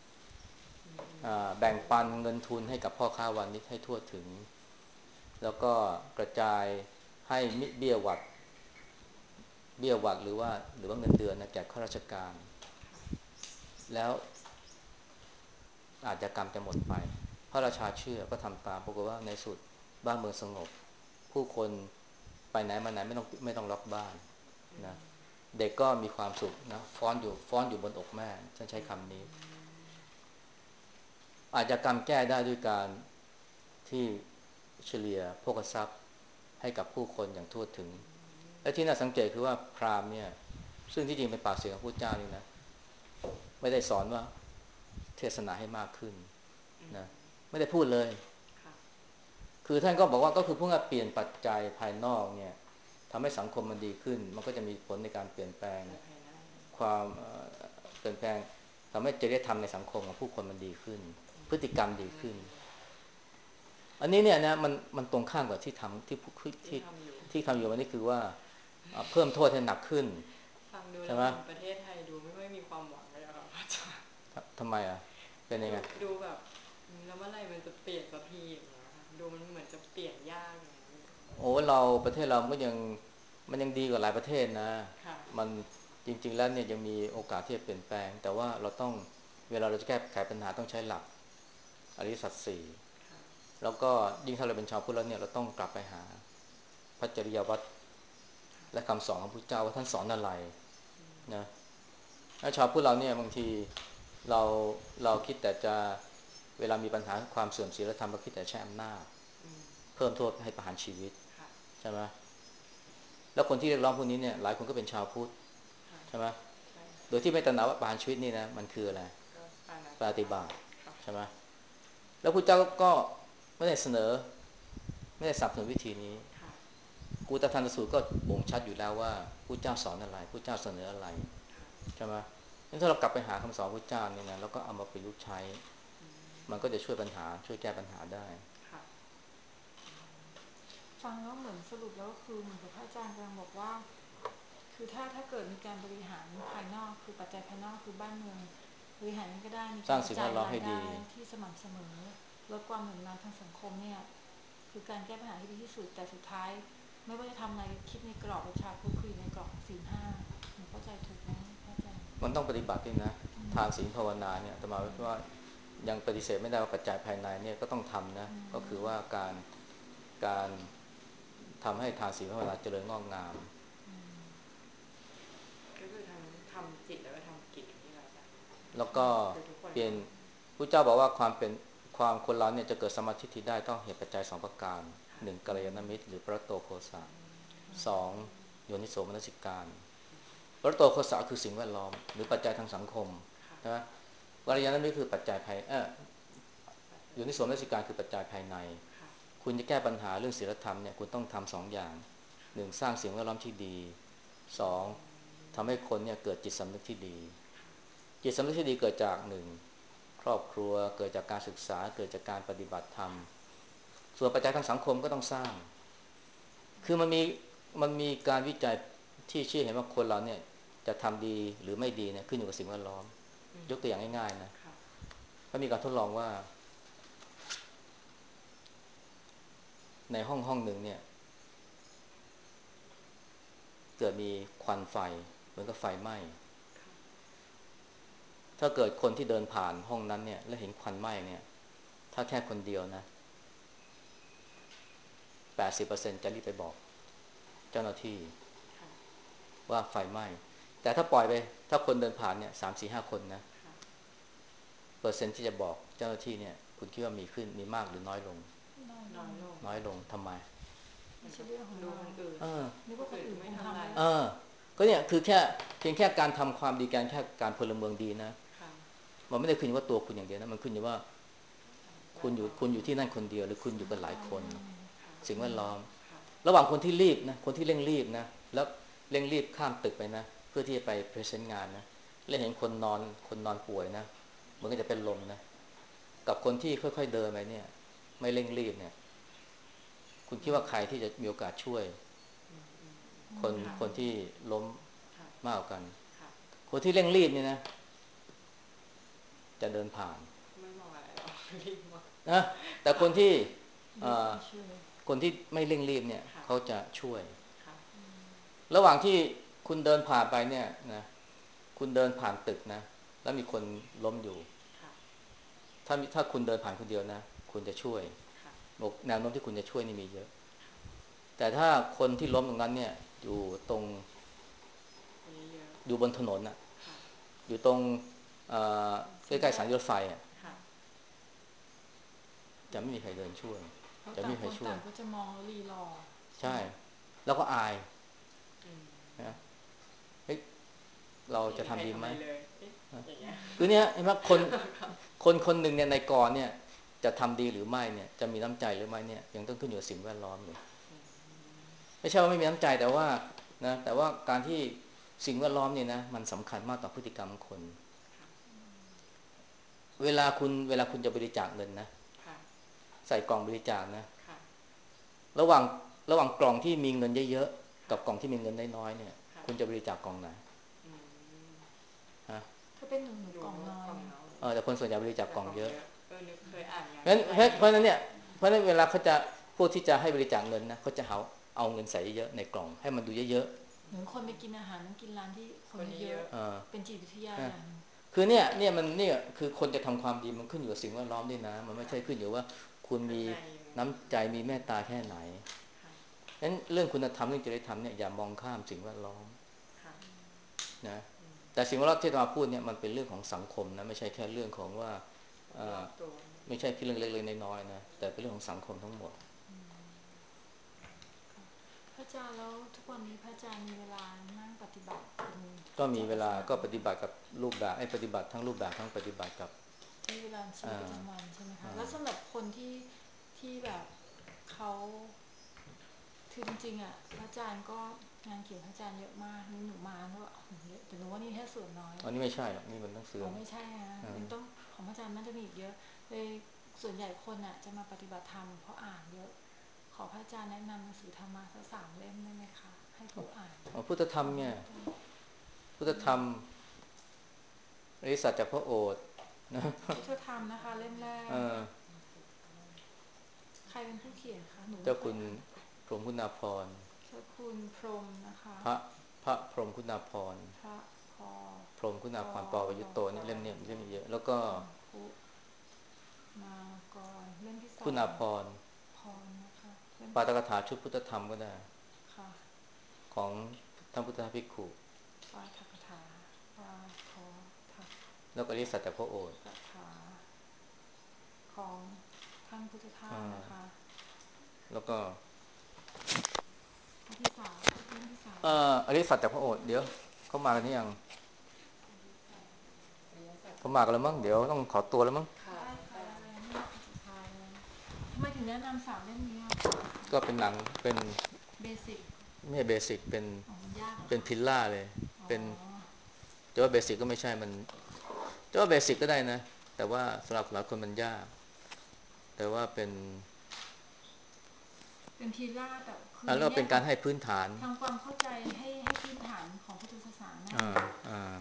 Speaker 2: แบ่งปันเงินทุนให้กับพ่อค้าวานิชให้ทั่วถึงแล้วก็กระจายให้เบี้ยหวัดเบี้ยหวัดหรือว่าเงินเดือนนะแก่ข้าราชการแล้วอาชญากรรมจะหมดไปพระราชาเชื่อก็ทำตามปรากฏว่าในสุดบ้านเมืองสงบผู้คนไปไหนมาไหนไม่ต้องล็อกบ้านนะเด็กก็มีความสุขนะฟ้อนอยู่บนอกแม่ฉันใช้คำนี้อาชญากรรมแก้ได้ด้วยการที่เฉลี่ยโภคทรัพย์ให้กับผู้คนอย่างทั่วถึงและที่น่าสังเกตคือว่าพราหมณ์เนี่ยซึ่งที่จริงเป็นปากเสียงของพระเจ้านี่นะไม่ได้สอนว่าเทศนาให้มากขึ้นนะไม่ได้พูดเลยคือท่านก็บอกว่าก็คือเพื่อเปลี่ยนปัจจัยภายนอกเนี่ยทำให้สังคมมันดีขึ้นมันก็จะมีผลในการเปลี่ยนแปลงความเปลี่ยนแปลงทำให้จริยธรรมในสังคมของผู้คนมันดีขึ้นพฤติกรรมดีขึ้นอันนี้เนี่ยนะมันตรงข้ามกับที่ทำที่ทำอยู่วันนี้คือว่าเพิ่มโทษให้หนักขึ้น
Speaker 3: ฟังดูแล้
Speaker 2: ใช่
Speaker 3: ว
Speaker 2: ไหม
Speaker 3: ประเทศไทยดูไม่ค่อยมีความหวังเลยอะค่ะอาจารย์
Speaker 2: ทำไมอ่ะเป็นยังไง
Speaker 3: ดูแบบแล้วเมื่อไหร่มันจะเปลี่ยนสักทีอย่างเงี้ยค่ะดูมันเหมือนจะเปลี่ยนยากอย่างเงี้ย
Speaker 2: โอ้ประเทศเรามันยังดีกว่าหลายประเทศนะมันจริงๆแล้วเนี่ยยังมีโอกาสที่จะเปลี่ยนแปลงแต่ว่าเราต้องเวลาเราจะแก้ไขปัญหาต้องใช้หลักอริยสัจสี่แล้วก็ยิ่งถ้าเราเป็นชาวพุทธแล้วเนี่ยเราต้องกลับไปหาพระจริยวัตรและคำสอนของพระพุทธเจ้าว่าท่านสอนอะไรนะแล้วชาวพุทธเราเนี่ยบางทีเราเราคิดแต่จะเวลามีปัญหาความเสื่อมศีลธรรมเราคิดแต่ใช้อำนาจเพิ่มโทษให้ประหารชีวิตใช่ไหมแล้วคนที่เรียกร้องพวกนี้เนี่ยหลายคนก็เป็นชาวพุทธใช่ไหมโดยที่ไม่ตระหนักว่าประหารชีวิตนี่นะมันคืออะไรปาฏิบาตใช่ไหมแล้วพระเจ้าก็ไม่ได้เสนอไม่ได้สนับสนุนวิธีนี้กูตทันตสูตรก็บ่งชัดอยู่แล้วว่าพระเจ้าสอนอะไรพระเจ้าเสนออะไรใช่ไหมงั้นถ้าเรากลับไปหาคำสอนพระเจ้าเนี่ยนะแล้วก็เอามาประยุกต์ใช้มันก็จะช่วยแก้ปัญหาได้
Speaker 1: ฟังแล้วเหมือนสรุปแล้วก็คือเหมือนกับพระอาจารย์กำลังบอกว่าคือถ้าเกิดมีการบริหารภายนอกคือปัจจัยภายนอกคือบ้านเมืองบริหารก็ได้มีการกระจายรายได้ที่สม่ำเสมอลดความเหลื่อมล้ำทางสังคมเนี่ยคือการแก้ปัญหาที่ดีที่สุดแต่สุดท้ายไม่ว่าจะทำอะไรคิดในกรอบประชาพุทธคือในกรอบของศีลห้าหนูเข้าใจถูกไหมพระอาจารย์
Speaker 2: มันต้องปฏิบัติด้วยนะทานศีลภาวนาเนี่ยอาตมาว่ายังปฏิเสธไม่ได้ว่าปัจจัยภายในเนี่ยก็ต้องทำนะก็คือว่าการทำให้ทานศีลภาวนาเจริญงอกงาม
Speaker 3: ก็คือทั้งทำจิตแล้วก็ทำกิจที่เราจะ
Speaker 2: แล้วก็เปลี่ยนพระเจ้าบอกว่าความคนเราเนี่ยจะเกิดสมาธิได้ต้องเหตุปัจจัย2ประการ1กัลยาณมิตรหรือพระโตโคสะ2โยนิโสมนสิการพระโตโคสะคือสิ่งแวดล้อมหรือปัจจัยทางสังคมนะกัลยาณมิตรคือปัจจัยภายโยนิโสมนสิการคือปัจจัยภายในคุณจะแก้ปัญหาเรื่องศีลธรรมเนี่ยคุณต้องทำ2อย่าง1สร้างสิ่งแวดล้อมที่ดี2ทำให้คนเนี่ยเกิดจิตสำนึกที่ดีจิตสำนึกที่ดีเกิดจาก1ครอบครัวเกิดจากการศึกษาเกิดจากการปฏิบัติธรรมส่วนปัจจัยทางสังคมก็ต้องสร้างคือมันมีการวิจัยที่ชี้เห็นว่าคนเราเนี่ยจะทำดีหรือไม่ดีเนี่ยขึ้นอยู่กับสิ่งแวดล้อมยกตัวอย่างง่ายๆนะเขามีการทดลองว่าในห้องหนึ่งเนี่ยเกิดมีควันไฟเหมือนกับไฟไหม้ถ้าเกิดคนที่เดินผ่านห้องนั้นเนี่ยแล้วเห็นควันไหม้เนี่ยถ้าแค่คนเดียวนะ80%จะรีบไปบอกเจ้าหน้าที่ว่าไฟไหม้แต่ถ้าปล่อยไปถ้าคนเดินผ่านเนี่ย3-4-5คนนะเปอร์เซ็นต์ที่จะบอกเจ้าหน้าที่เนี่ยคุณคิดว่ามีมากหรือน้อยลงน้อยลงทำไม
Speaker 1: ไม่ใช่เรื่องของเรานึกว่าคนอื่นคงทำ
Speaker 2: ก็เนี่ยคือเพียงแค่การทำความดีแค่การพลเมืองดีนะมันไม่ได้ขึ้นอยู่ว่าตัวคุณอย่างเดียวนะมันขึ้นอยู่ว่าคุณอยู่ที่นั่นคนเดียวหรือคุณอยู่กันหลายคนสิ่งแวดล้อมระหว่างคนที่รีบนะคนที่เร่งรีบนะแล้วเร่งรีบข้ามตึกไปนะเพื่อที่จะไปพรีเซนต์งานนะแล้วเห็นคนนอนป่วยนะมันก็จะเป็นลมนะกับคนที่ค่อยๆเดินไปเนี่ยไม่เร่งรีบเนี่ยคุณคิดว่าใครที่จะมีโอกาสช่วยคนที่ล้มมากกว่ากันคนที่เร่งรีบเนี่ยนะจะเดินผ่าน
Speaker 3: ไม่มองอะไรหรอกรีบมา
Speaker 2: นะแต่คนที่ไม่เร่งรีบเนี่ยเขาจะช่วยระหว่างที่คุณเดินผ่านไปเนี่ยนะคุณเดินผ่านตึกนะแล้วมีคนล้มอยู่
Speaker 3: ค่ะ
Speaker 2: ถ้าคุณเดินผ่านคนเดียวนะคุณจะช่วย
Speaker 3: ค่ะ
Speaker 2: บอกแนวโน้มที่คุณจะช่วยนี่มีเยอะ
Speaker 3: ค่ะ
Speaker 2: แต่ถ้าคนที่ล้มตรงนั้นเนี่ยอยู่ตรง
Speaker 3: คนเยอะ
Speaker 2: อยู่บนถนนอ่ะ
Speaker 3: ๆค่ะ
Speaker 2: อยู่ตรงเอ่อใก
Speaker 1: สี่แยก
Speaker 2: ล้ๆสถานีรถไฟอ่ะ
Speaker 3: ค่ะ
Speaker 2: จะไม่มีใครเดินช่วย
Speaker 1: เพราะ
Speaker 2: จะไม่
Speaker 1: ต่างคน
Speaker 2: มีใครช่วย
Speaker 1: ต่างก็จะมองแล้วรีรอใช่
Speaker 2: ใช่
Speaker 1: ไหม
Speaker 2: แล้วก็อาย
Speaker 3: อืม
Speaker 2: นะเฮ้ยเรา
Speaker 3: ไม่
Speaker 2: จะ
Speaker 3: มีใคร
Speaker 2: ทำดีไหม
Speaker 3: ทำอะไรเลยเอ๊ะอย่างเงี้ย
Speaker 2: คือเนี่ยเห็นไหมคนหนึ่งเนี่ยในกรเนี่ยจะทำดีหรือไม่เนี่ยจะมีน้ำใจหรือไม่เนี่ยยังต้องขึ้นอยู่กับสิ่งแวดล้อมเลย
Speaker 3: อืม
Speaker 2: ไม่ใช่ว่าไม่มีน้ำใจแต่ว่านะแต่ว่าการที่สิ่งแวดล้อมเนี่ยนะมันสำคัญมากต่อพฤติกรรมของคน
Speaker 3: ค่ะ
Speaker 2: เวลาคุณจะบริจาคเงินนะ
Speaker 3: ค่ะ
Speaker 2: ใส่กล่องบริจาคนะ
Speaker 3: ค่ะ
Speaker 2: ระหว่างระหว่างกล่องที่มีเงินเยอะๆกับ
Speaker 3: ค่ะ
Speaker 2: กล่องที่มีเงินน้อยๆเนี่ย
Speaker 3: ค่ะ
Speaker 2: คุณจะบริจาคกล่องไหน
Speaker 3: อืม
Speaker 2: ฮะ
Speaker 1: ถ้าเป็นหนู
Speaker 3: หนู
Speaker 1: กล่องน้อยอะ
Speaker 3: กล่องน้อย
Speaker 2: แต่คนส่วนใหญ่บริจาค
Speaker 3: แต่
Speaker 2: กล่องเยอะ
Speaker 3: กล่องเยอะนึกเคยอ่านงาน
Speaker 2: เพราะฉะนั้น
Speaker 3: วิจัย
Speaker 2: เพราะฉะนั้นเนี่ยเพราะฉะนั้นเวลาเขาจะพวกที่จะให้บริจาคเงินนะเขาจะเอาเงินใส่เยอะๆในกล่องให้มันดูเยอะ
Speaker 1: เหมือนคนไปกินอาหารต้องกินร้านที่คน
Speaker 3: คน
Speaker 1: เยอะ
Speaker 3: เยอะ
Speaker 2: ๆ
Speaker 1: เป็นจิตวิทยา
Speaker 2: นะ
Speaker 1: อย่างหนึ่ง
Speaker 2: คือเนี่ยมันเนี่ยคือคนจะทำความดีมันขึ้นอยู่กับสิ่งแวดล้อมด้วยนะมันไม่
Speaker 3: ค่ะ
Speaker 2: ใช่ขึ้นอยู่ว่าคุณมี
Speaker 3: ข้างในยังไง
Speaker 2: น้ำใจมีเมตตาแค่ไหน
Speaker 3: ค่ะ
Speaker 2: งั้นเรื่องคุณธรรมเรื่องจริยธรรมเนี่ยอย่ามองข้ามสิ่งแวดล้อม
Speaker 3: ค่ะ
Speaker 2: นะ
Speaker 3: อืม
Speaker 2: แต่สิ่งแวดล้อมที่เราพูดเนี่ยมันเป็นเรื่องของสังคมนะไม่ใช่แค่เรื่องของว่า
Speaker 3: คนรอบตัว
Speaker 2: ไม่ใช่แค่เรื่องเล็กๆน้อยๆนะแต่เป็นเรื่องของสังคมทั้งหมด
Speaker 1: ค่ะพระอาจารย์แล้วทุกวันนี้พระอาจารย์มีเวลานั่งปฏิบัติเป็น
Speaker 2: ก็มี
Speaker 1: กิจลัก
Speaker 2: เวลา
Speaker 1: ษณะไหมคะ
Speaker 2: ก็ปฏิบัติกับรูปแบบปฏิบัติทั้งรูปแบบทั้งปฏิบัติกับ
Speaker 1: ใช้เวลาชีวิตประ
Speaker 2: อ่า
Speaker 1: จำวันใช่ไหมคะ
Speaker 2: อ่า
Speaker 1: แล้วสำหรับคนที่แบบเขาคือจริงๆอ่ะพระอาจารย์ก็งานเขียนพระอาจารย์เยอะมากนี่หนูมาแล้วโอ้โหเยอะแต่หนูว่านี่แค่ส่วนน้อย
Speaker 2: อันนี้ไม่ใช่หรอกนี่มันหนังสือ
Speaker 1: อ๋อไม่ใช่ฮะ
Speaker 2: อ่า
Speaker 1: ยังต้องของพระอาจารย์น่าจะมีอีกเยอะเลยส่วนใหญ่คนอ่ะจะมาปฏิบัติธรรมเพราะอ่านเยอะขอพระอาจารย์แนะนำหนังสือธรรมะสัก3 เล่มได้ไหมคะให้เขาอ่าน
Speaker 2: พุทธธรรมเนี่ย
Speaker 1: ก่อนเริ่มต้น
Speaker 2: พุทธธรรมอริสัจจพระโอษฐ์นะ
Speaker 1: พุทธธรรมนะคะเล่มแร
Speaker 2: เอ
Speaker 1: ก
Speaker 2: อ
Speaker 1: ใครเป็นผู้เขียนคะหนูไม่
Speaker 2: เจ้าคุณ
Speaker 1: เคยอ่าน
Speaker 2: พรหมคุณาภรณ์
Speaker 1: เจ้าคุณพรหมนะคะ
Speaker 2: พระพรหมคุณาภรณ์
Speaker 1: พระพอ
Speaker 2: พรหมคุณา
Speaker 1: ปอ
Speaker 2: ภรณ์ปวยุตโตนี่เล่มเนี่ยเล่มเยอะแล้วก็
Speaker 1: คุณากรเล่มที่ส
Speaker 2: คุณา
Speaker 1: อง
Speaker 2: ภรณ์
Speaker 1: พรนะคะเล่ม
Speaker 2: ปา
Speaker 1: ที่
Speaker 2: ฐกถาชุดพุทธธรรมก็ได้
Speaker 1: ค่ะ
Speaker 2: ของท่านพุทธภิกขุ
Speaker 1: ปาฐกถาปาทอทัก
Speaker 2: แล้วก็อริสัจจพระโอษฐ์
Speaker 1: กถา ของท่านพุทธทาสนะคะ
Speaker 2: แล้วก็
Speaker 1: ข้อที่สามเล่มที่สาม
Speaker 2: อริสัจจพระโอษฐ์เดี๋ยวเขามากันนี่ยังเขามากันแล้วมั้งเดี๋ยวต้องขอตัวแล้วมั้ง
Speaker 3: ค่ะ
Speaker 1: ได้
Speaker 3: น้องแปม
Speaker 1: ค่ะได้นี่คือสุดท้ายแล้วทำไมถึงแนะนำ3 เล่มนี้อะ
Speaker 2: ก็เป็นหนังเป็น
Speaker 1: เบสิก
Speaker 2: ไม่ใช่เบสิกเป็น
Speaker 1: อ๋อมันยากเหรอ
Speaker 2: เป็น
Speaker 1: คะ
Speaker 2: พิลล่าเลย
Speaker 1: อ๋อ
Speaker 2: เป็นจะว่าเบสิกก็ไม่ใช่มันจะว่าเบสิกก็ได้นะแต่ว่าสำหรับหลายคนมันยากแต่ว่าเป็น
Speaker 1: เป็นพีล่าแต่คือ
Speaker 2: แล้ว
Speaker 1: ในแง่ของ
Speaker 2: เป็นการให้พื้นฐาน
Speaker 1: ทำความเข้าใจให้พื้นฐานของพุทธศาสนาแน่น
Speaker 2: อ่า
Speaker 1: เลย
Speaker 2: อ่า